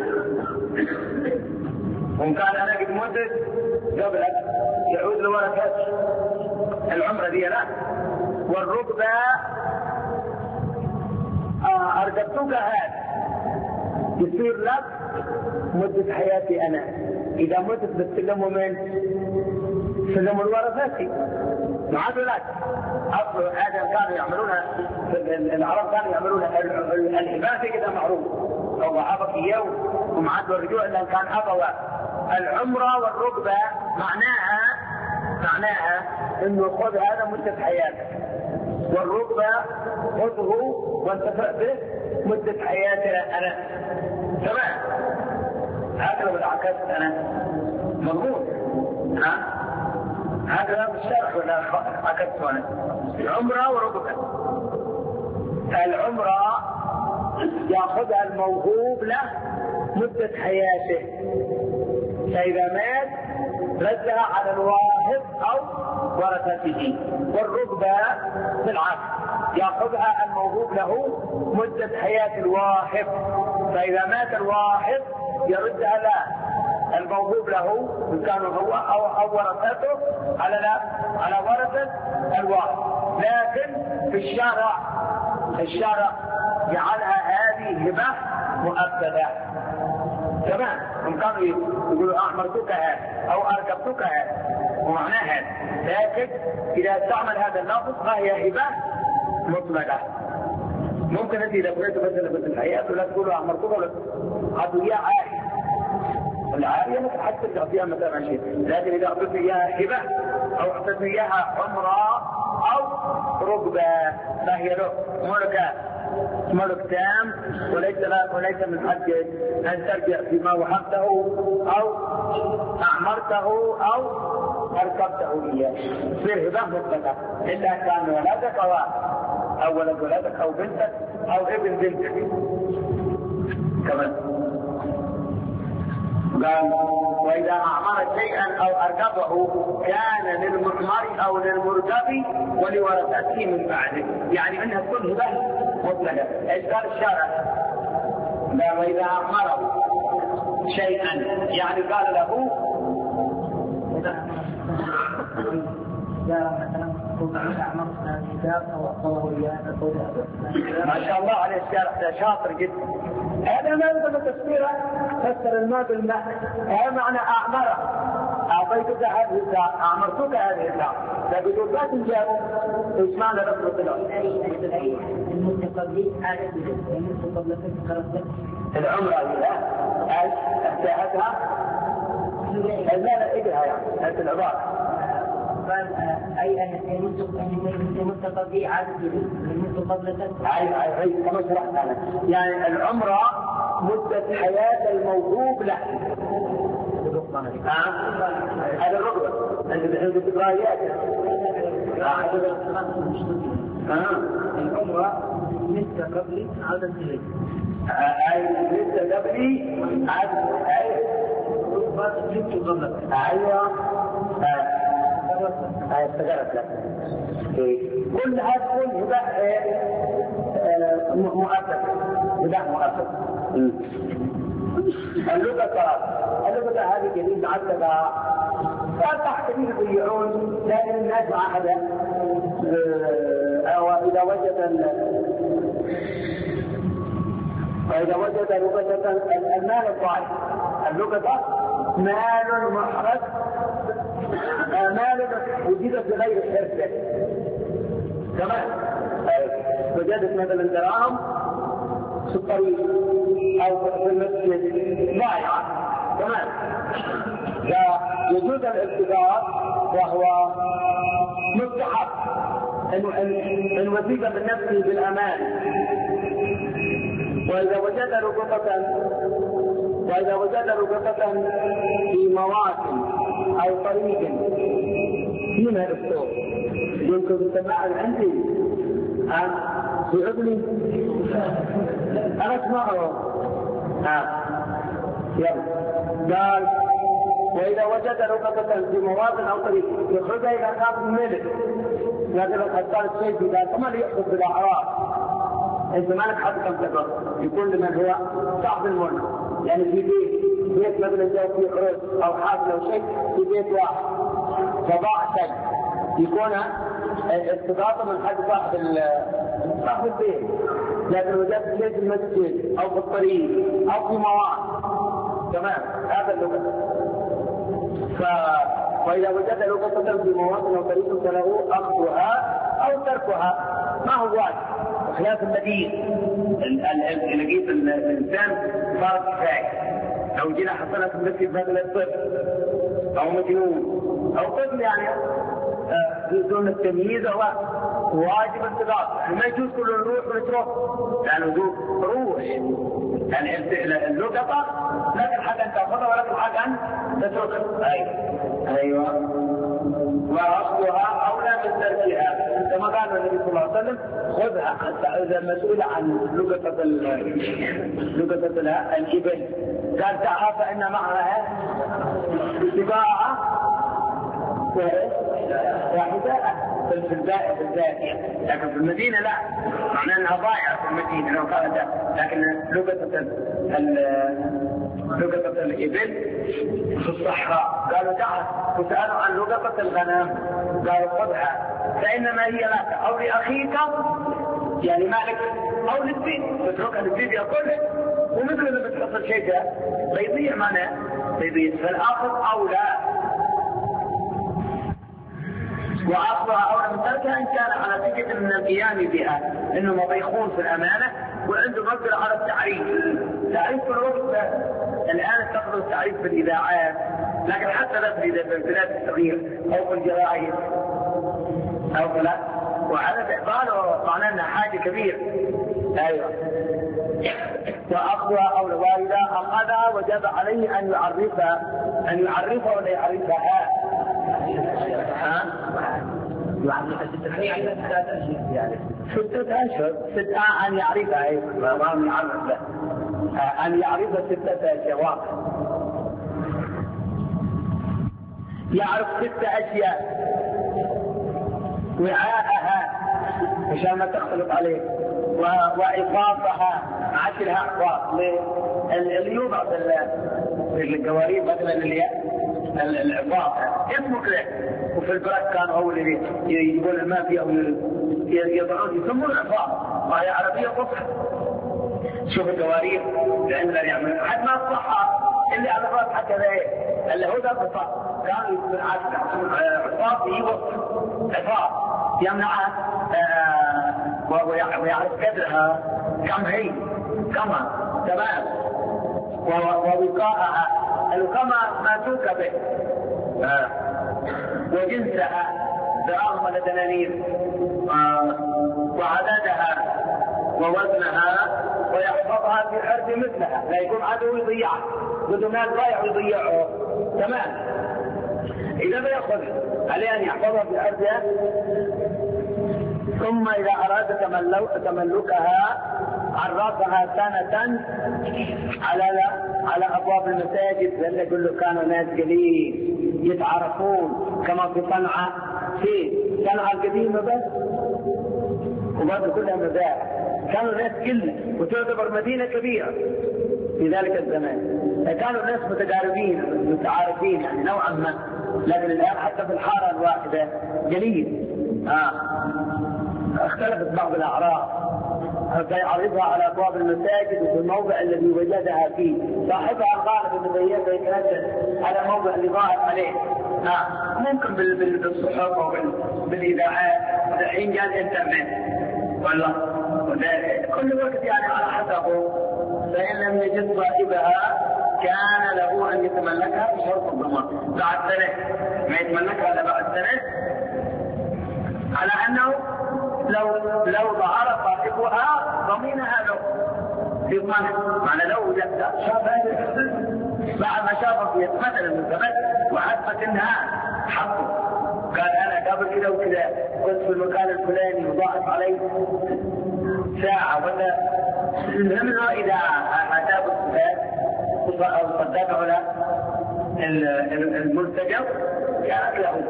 وإن كان أنا قد مت قبلك يعود لورثتك. العمرة دي لا. والركبة أرجبتك هذا يصير لك مدة حياتي أنا. إذا متت بتسلمه من سلموا الورثة معادوا لك. أصل هذا كانوا يعملونها العرب، كانوا يعملون الهبات كذا معروف، أو عبق يوم ومعادوا الرجوع إلا كان أبوى. العمرة والركبة معناها إنه خذ هذا مدة حياتك، والركبة خذه وانتفع به مدة حياتي أنا. تمام. هكذا بالعكس أنا مضبوط. هكذا بالشرح ولا عكست أنا؟ العمرة وركبة. العمرة يأخذها الموهوب له مدة حياته، فإذا مات ردها على الواهب أو ورثته. والركبة بالعكس يأخذها الموهوب له مدة حياة الواهب، فإذا مات الواهب يردها له الموهوب له إن كان هو أو ورثته على ورثة الواهب. لكن في الشارع جعلها هذه هبة مؤبدة. تمام. هم كانوا يقولوا أعمرتك هذا أو أركبتك هذا ومعناه هذا، لكن إذا استعمل هذا اللفظ فهي هبة مطلقة. ممكن أنت إذا قلت مثلا في الحياة ولا تقولوا أعمرتك ولا قالوا يا عارية، العارية ممكن حتى ترجع فيها مثلا شيء، لكن إذا أعطيت إياها هبة أو أعطيت إياها عمرة أو ركبة فهي له ملك تام، وليس من حق أن ترجع فيما وهبته أو أعمرته أو أركبته إياه. تصير هبة مطلقة إلا كان ولدك أو ولد ولدك أو بنتك أو ابن بنتك كمان. قال وإذا أعمر شيئا أو أركبه كان للمعمر أو للمركب ولورثته من بعده، يعني أنها تكون هبة مطلقة. إيش قال الشارع؟ قال وإذا أعمره شيئا يعني قال له ما شاء الله عليه الشارع ده شاطر جدا. هذا ما يمكن تفسيره، فسر الماء بالماء. هذا معنى أعمره، أعطيتك هذه الساعة، أعمرتك هذه الساعة، فبدون ما تنجابه إيش معنى رفض الطلع؟ المتقبلين عادة المتقبلين خرجت العمرة لا أشتهتها المال إجرها يعني هذه العبارة. قال أي أن المتقبلين عادة المتقبلين أي كما شرحت أنا. يعني العمرة مدة حياة الموهوب له. هذا الركبة عند التقرايات. العمرة مثل قبل عادة إليه. أي مثل قبلي عادة أي مثل قبلك. أيوة. استجرت لك. كل هذا كل مؤثر اللغة هذه جديد عدتها فتح كثير يبيعون، لكن الناس عهدا وإذا وجد لغة المال الضعيف. اللغة مال محرز، مال وجدت بغير حرفة. تمام. وجدت مثلا دراهم في الطريق أو في المسجد ضائعة. تمام. فوجود الالتفات وهو مستحب إن وثيق من نفسه بالأمان. وإذا وجد رقبة في مواطن أو طريق فيما الصوت يمكن تسمع عندي في عقلي أنا أسمعه. قال وإذا وجد رقبة في مواطن أو طريق يخرجها إلى كان الملك، لكن الخطار الشيء قال ما يحدث بالأعراض. انت مالك حد كم تقرأ يكون لمن هو صاحب الملك، يعني في بيت مثلا جاء فيه خروج او حاجه او شيء في بيت واحد، وضع شيء يكون استضافة من حق صاحب البيت، لكن وجدت شيء في المسجد أو في الطريق أو في مواد تمام هذا اللغة. وإذا وجد لغة في مواد أو طريق فله أخذها أو تركها ما هو واجب، بخلاف المدين اللي لقيت الإنسان صار كفاية. لو جينا حصلنا في المسجد مثلا طفل أو مجنون أو طفل يعني دون التمييز هو واجب انتظار، يعني ما يجوز كل نروح ونترك، يعني روح يعني اللقطة لكن حاجة أن تأخذها ولكن حاجة أن تتركها. أيوة وأصلها أولى من تركها، كما قال النبي صلى الله عليه وسلم خذها حتى إذا مسؤول عن لقطة الإبل قال تعال فإن معها سباعة وحذاء في الزاكية، لكن في المدينة لا، معناه أنها ضائعة في المدينة لو قالت، لكن لقطة الإبل في الصحراء قالوا تعال، وسألوا عن لقطة الغنم قالوا خذها فإنما هي لك أو لأخيك يعني مالك أو للبيت، تتركها للبيت يأكلها، ومثل إذا بتحصل شيء بيضيع معناه بيضيع، فالآخر أولى وأصلها أولى من تركها إن كان على فكرة من القيام بها، إنه مضيخون في الأمانة وعنده مقدرة على التعريف في الوقت الآن استخدموا التعريف في الإذاعات، لكن حتى لا في البلاد الصغير أو في الجرائد أو فلا، وعلى قالوا معناه أنها حاجة كبيرة. أيوة وأخذها أولى، وإذا أخذها وجب عليه أن يعرفها ولا يعرفها ستة أشهر أن يعرفها أن يعرف 6 أشياء، يعرف 6 أشياء: وعاءها عشان ما تختلط عليه، وعفاظها 10 أعفاظ اللي يوضع في القوارير مثلا العفاظ اسمه كده، وفي البرك كانوا أول يجيبون الماء فيه أو يضعون يسمون عفاظ، وهي عربية فصحى. شوف القوارير عندنا يعمل حد ما الصحة اللي على الراس هكذا اللي هو ده الصح، كانوا يقولون عفاظ يوصل عفاظ يمنعها ويعرف قدرها كم هي كما تمام، ووقائها الوقامة ما توكى به، وجنسها دراهم ولا دنانير، وعددها ووزنها، ويحفظها في الأرض مثلها، لا يكون عدو يضيعها، بدون مال ضايع ويضيعه تمام. إذا ما يأخذ عليه أن يحفظها في الأرض، ثم إذا أراد تملكها عرفها سنة على أبواب المساجد، لأن يقول له كانوا ناس قليل يتعرفون كما في صنعاء القديمة بس، وبعد كلها مزارع، كانوا ناس قلة وتعتبر مدينة كبيرة في ذلك الزمان، كانوا الناس متعارفين يعني نوعا ما، لكن الآن حتى في الحارة الواحدة قليل. اختلفت بعض الأعراف، فيعرضها على أبواب المساجد وفي الموضع الذي وجدها فيه، صاحبها غالبا مبينة يتنزل على الموضع اللي ظاهر عليه، ممكن بالصحف أو بالإذاعات، الحين جاء الإنترنت والله كل وقت يعني على حسبه، فإن لم يجد صاحبها كان له أن يتملكها بشرط الضمان بعد سنة، ما يتملكها إلا بعد سنة، على أنه لو ظهر صاحبها ضمينها له في ضمانه، معنى لو شافها بعد ما شافها في مثلا من زمان وحسبت انها حقه، قال انا قبل كذا وكذا كنت في المكان الفلاني وضاعت علي ساعة ولا منها، اذا اتاه الصفات او صدقه له المرتجف كانت له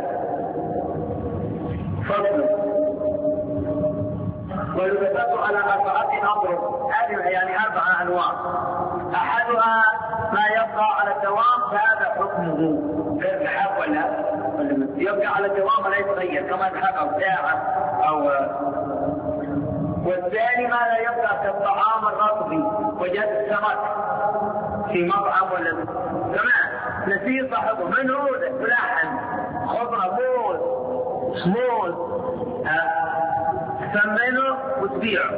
فضل. ويبسط على 4 أضرب، هذه يعني 4 أنواع، أحدها ما يبقى على الدوام فهذا حكمه غير الحق ولا يبقى على الدوام لا يتغير كما ذهب أو ساعة أو. والثاني ما لا يبقى كالطعام الرطبي، وجدت سمك في مطعم ولا تمام نسيت صاحبه منه لحم خضرة موز ثمنه وتبيعه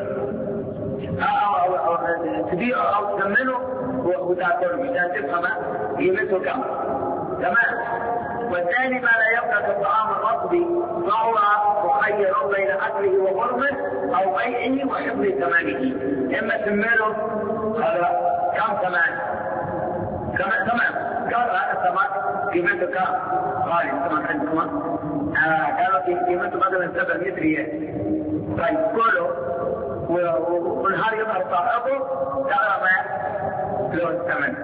أو تبيعه أو تثمنه وتأكله عشان تفهم قيمته كم تمام. والثاني ما لا يبقى كالطعام الرطبي فهو مخير بين أكله وغرمه أو بيعه وحفظ ثمنه. إما تثمنه هذا كم ثمن تمام قال هذا السمك قيمته كم غالي السمك عندكم قالوا قيمته مثلا 700 ريال. طيب كله والنهار يظهر صاحبه ترى ما له الثمن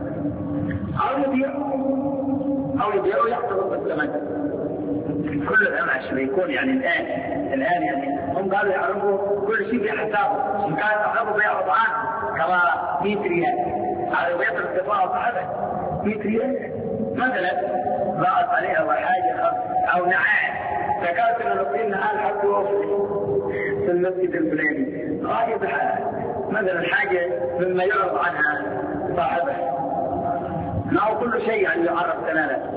أو يبيعه يحصل الثمن. كل الأمعش بيكون يعني الآن يعني هم قالوا يعرفوا كل شيء بحسابه. إن كان صاحبه بيعرض عنه كما 100 ريال على بيت الاتفاق صاحبه 100 ريال مثلا ضاعت عليها وحاجة أو نعال فكانت نقول نعال حتى في المسجد الفلاني غايب مثلا حاجة مما يعرض عنها صاحبه معه كل شيء يعني يعرف دلالة.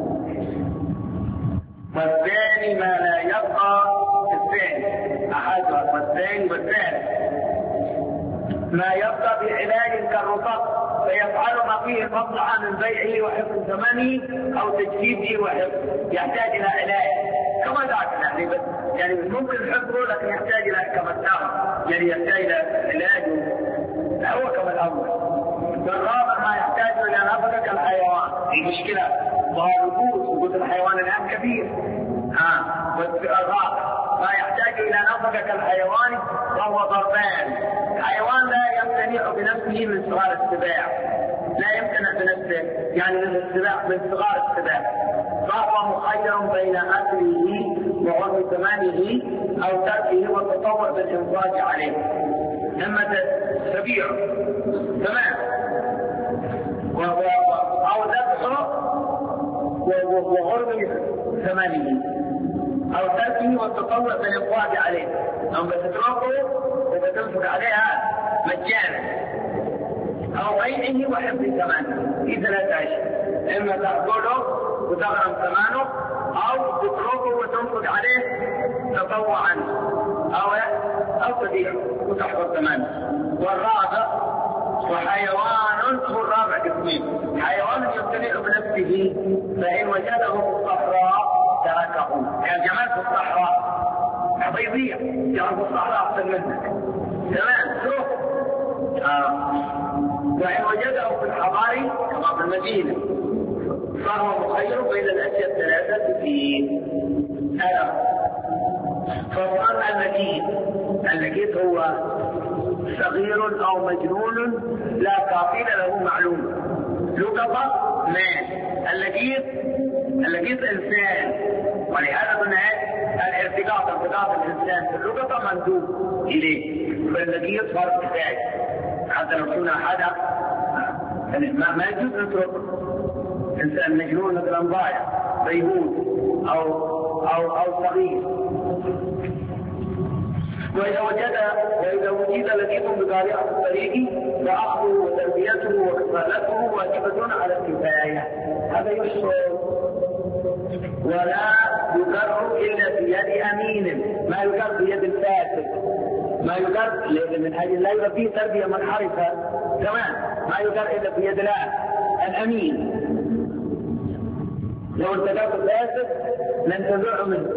والثاني ما لا يبقى الثاني أحدها والثاني والثالث ما يبقى بعلاج كالرطب فيفعل ما فيه مطلع من بيعه وحفظ ثمنه أو تجديده وحفظ يحتاج إلى علاج كما ذاك يعني ممكن حفظه لكن يحتاج إلى كما الدم يعني يحتاج إلى علاج هو كما الأول. والرابع ما يحتاج إلى نفقة كالحيوان في مشكلة وجود الحيوان الآن كبير والرابع ما يحتاج إلى نفقة كالحيوان وهو ضربان. الحيوان لا يمتنع بنفسه من صغار السباع لا يمتنع بنفسه يعني من السباع من صغار السباع فهو مخير بين أكله وغض ثمنه أو تركه والتطوع بالإنفاق عليه. إما تبيعه تمام أو ذبحه وغرم ثمنه أو تركه والتطوع بالإنفاق عليه أو بتتركه وبتنفق عليها مجانا أو بيعه وحفظ ثمنه في 3 أشياء. إما تأكله وتغرم ثمنه أو تتركه وتنفق عليه تطوعا أو تبيعه وتحفظ ثمنه. والرابع وحيوان هو الرابع قسمين حيوان يمتنع بنفسه فإن وجده في الصحراء تركه كالجمال في الصحراء حبيبية يعني في الصحراء أحسن منك تمام شوف وإن وجده في الحضاري كما في المدينة فهو مخير بين الأشياء الثلاثة فيه. فصار اللقيط هو صغير أو مجنون لا كافين له معلوم لقطة مال اللقيط إنسان ولهذا قلنا ارتباط الإنسان في اللقطة مندوب إليه فاللقيط فرق كفاية حتى لو كنا حدا ما يجوز نترك إنسان مجنون مثلا ضايع بيهود أو صغير. وإذا وجد لقيط بطريقة الطريق فأخذه وتربيته وكفالته واجبة على الكفاية هذا يشرع ولا يقر إلا بيد أمين ما يقر بيد الفاسد ما يقر من أجل لا يبقى فيه تربية منحرفة كمان ما يقر إلا بيد الأمين. لو ارتكبت الفاسد لن تزرع منه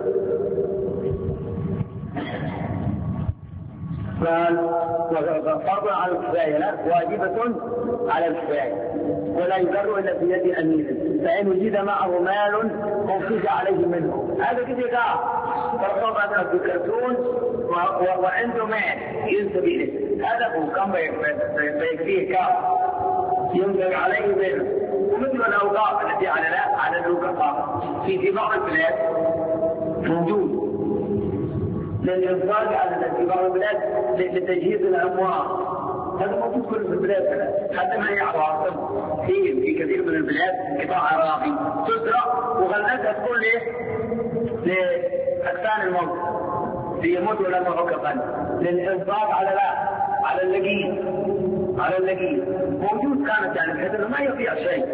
فرض على الكفاية لا واجبة على الكفاية ولا يقر إلا بيد أمين فإن وجد معه مال أنفذ عليه منه هذا كده قاع فرض أنه في كرتون وعنده مال ينسب إليه هذا هو كم بيكفيه كاع ينفذ عليه منه. ومثل الأوقاف التي على الوقفاء في بعض البلاد موجود للإنفاق على بعض البلاد لتجهيز الأموال هذا موجود كله في البلاد، حتى ما يعرف في كثير من البلاد قطاع أراضي تزرع وغلتها تكون لأكسان الموت ليموتوا لما عقبا للإنفاق على اللقين موجود كانت يعني بحيث انه ما يضيع شيء.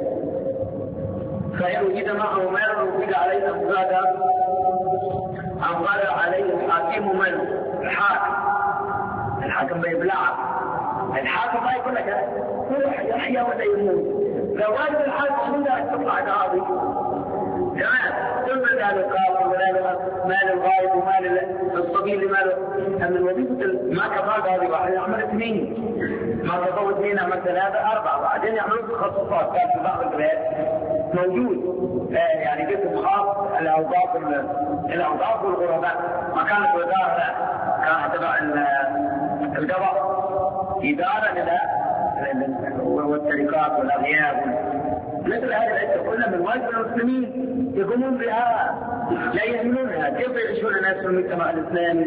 فإن وجد معه مال وجد عليه أمزادا أنظر عليه الحاكم مال الحاكم بيبلعه. الحاكم ما يقول لك روح يحيى ولا يموت، لو واجد الحاكم من تطلع قاضي تمام ثم قالوا قاضي ولا مال الغايب ومال الصبي ماله. أما الوظيفة ما كفى قاضي واحد يعمل 2 ما كفوا 2 عمل 3 4 بعدين يعملوا تخصصات. كان في بعض البلاد موجود يعني قسم خاص الأوقاف والغرباء. ما كانت وزارة كانت تبع القضاء إدارة والتركات والأغياب مثل هذه الأشياء كلها من واجب المسلمين يقومون بها لا يهملونها. كيف يعيشون الناس في المجتمع الإسلامي؟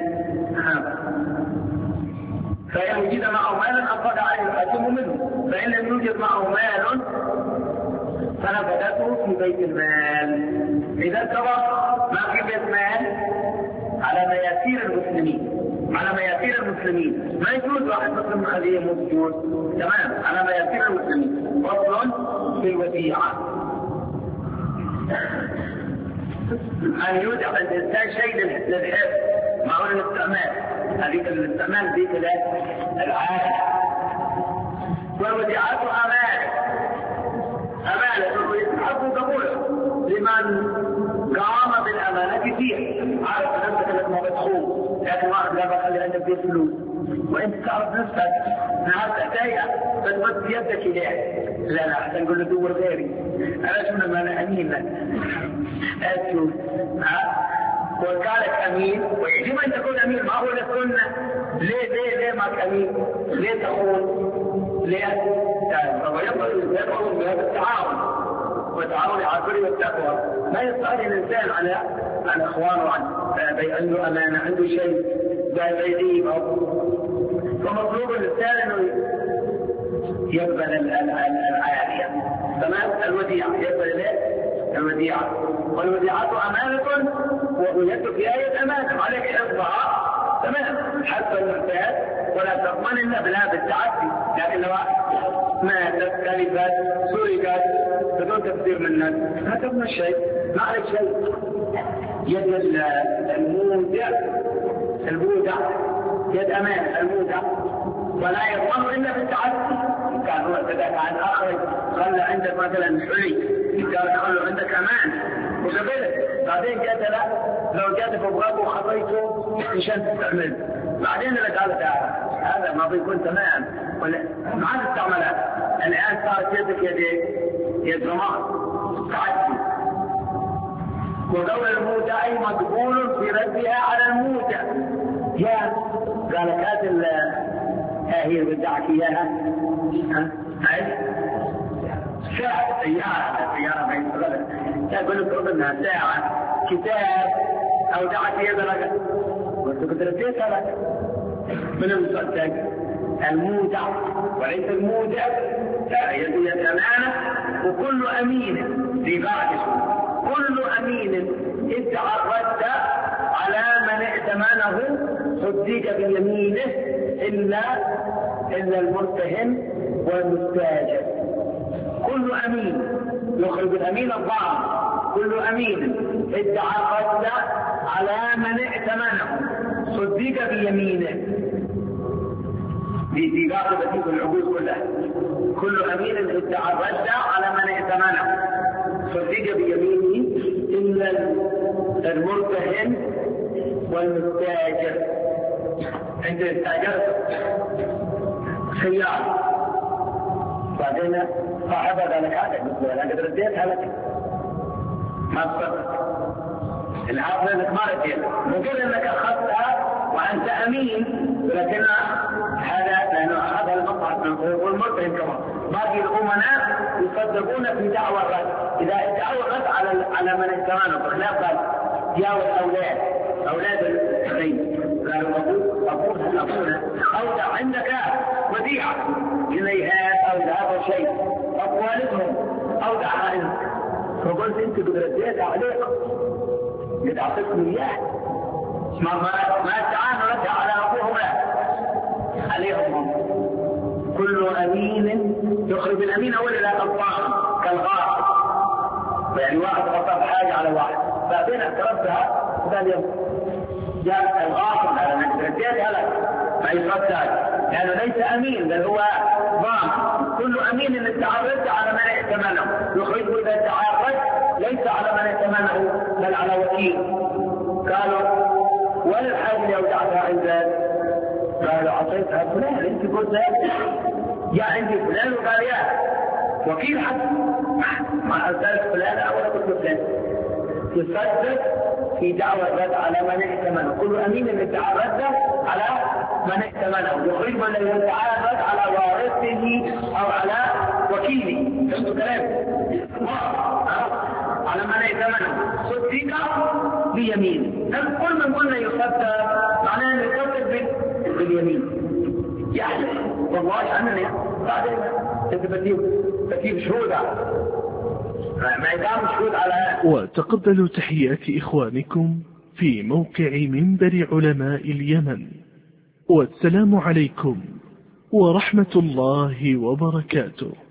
فإن وجد معه مال أنفق عليه الحاكم منه، فإن لم يوجد معه مال فنفذته في بيت المال. إذا انتظر ما في بيت مال على مياسير المسلمين ما يجوز واحد مسلم خليه موجود تمام على مياسير المسلمين. فصل في الوديعة أن يودع الإنسان شيء للحفظ مع الاستعمال. هذيك الاستعمال ذيك العادة. والوديعات أمانة ويستحق قبوله لمن قام بالأمانة فيها. عارف نفسك انك ما بتخون لكن واحد لا بخلي عندك فيه فلوس وانت تعرف نفسك نهار تحتاجها فتمد يدك اليه. لا احسن نقول له دور غيري انا شو ما انا امين لك اشوف وقالك امين ويجب ان تكون امين. ما هو للسنه ليه ماك امين؟ ليه تخون؟ ليه؟ ينبغي بهذا التعاون وتعاون على البر والتقوى. ما يستطيع الانسان على اخوانه عنده امانه عنده شيء بيغيب فمطلوب الانسان انه يقبل العاليه تمام. الوديعه يقبل الوديعه والوديعه امانه ويدك في ايه امانه عليك حفظها تمام حتى المعتاد ولا تضمن الا بلا بالتعدي. لكن لو ماتت كلفات سرقت بدون تقدير منك ما تضمن شيء ما عليك شيء. يد البودع يد أمان المودع ولا يضمن إلا بالتعدي. كان هو ابتدأت عن آخر خلى عندك مثلا حلي قال خلوا عندك أمان وقبلت بعدين جاءت لا لو جاءت فبغاك وخطيته عشان تستعمل بعدين لك هذا ما بيكون تمام ما عاد تستعملها. الآن صارت يدك يد رماد تعدي. وقول المودع أي مقبول في ردها على المودع. يا قالت هذه هي اللي بدعك إياها هاي ساعة سيارة ما يستغلق يقول لك ربنا ساعة كتاب أو دعك يدرك وانت رديتها لك من المصدق. المودع وليس المودع يد أمانة. وكل أمين في بعض كل أمين ادعى الرد على من ائتمنه صدق بيمينه إلا المتهم والمستاجر. كل أمين يخرج الأمين الضار. كل أمين ادعى الرد على من ائتمنه صدق بيمينه. في قاعدة العقود كلها كل أمين ادعى الرد على من ائتمنه صدق بيمينه إلا المرتهن والمستاجر. عند استاجرت سيارة بعدين صاحبها ذلك عادك مثل أنا قد رديتها لك ما تصدق العافية انك ما رديتها مجرد انك اخذتها وانت امين لكن هذا اخذها المصعد والمرتهن كمان. باقي الامناء يصدقون في دعوى الرد. اذا ادعوا الرد على من ائتمنه بخلاف قال جاءوا اولاد الاثنين قالوا ابونا اودع عندك وديعة جنيهات أو ذهب أو شيء أو والدهم أودعها أنت، فقلت أنت قد رديت عليك قد أعطيتهم إياه ما استعان ردها على أبوهم لا عليهم هم. كل أمين يخرج الأمين أولا لا غلطان كالغاصب، يعني واحد غصب حاجة على واحد بعدين اعترفها قال يوم جاء الغاصب على من رديتها لك ما يتردد لأنه ليس أمين بل هو ضامن. كل أمين إن تعرضت على من ائتمنه يخرجه إذا تعرضت ليس على من ائتمنه بل على وكيل. قالوا ولا الحاجة اللي أودعتها عندك؟ قالوا أعطيتها فلان أنت قلت يا عندي فلان وقال يا وكيل حتى ما أرسلت فلان أولا قلت فلان تصدق في دعوة رد على من ائتمنه. كل أمين اللي تعرض على من ائتمنه يخرج من يتعرض على وارثه أو على وكيله. فهمتوا كلام؟ على من ائتمنه صدق بيمين. كل من قلنا يصدق معناه أن يصدق باليمين يعني والله عننا بعدين انت بتجيب شهود ما يدام شهود على. وتقبلوا تحيات إخوانكم في موقع منبر علماء اليمن، والسلام عليكم ورحمة الله وبركاته.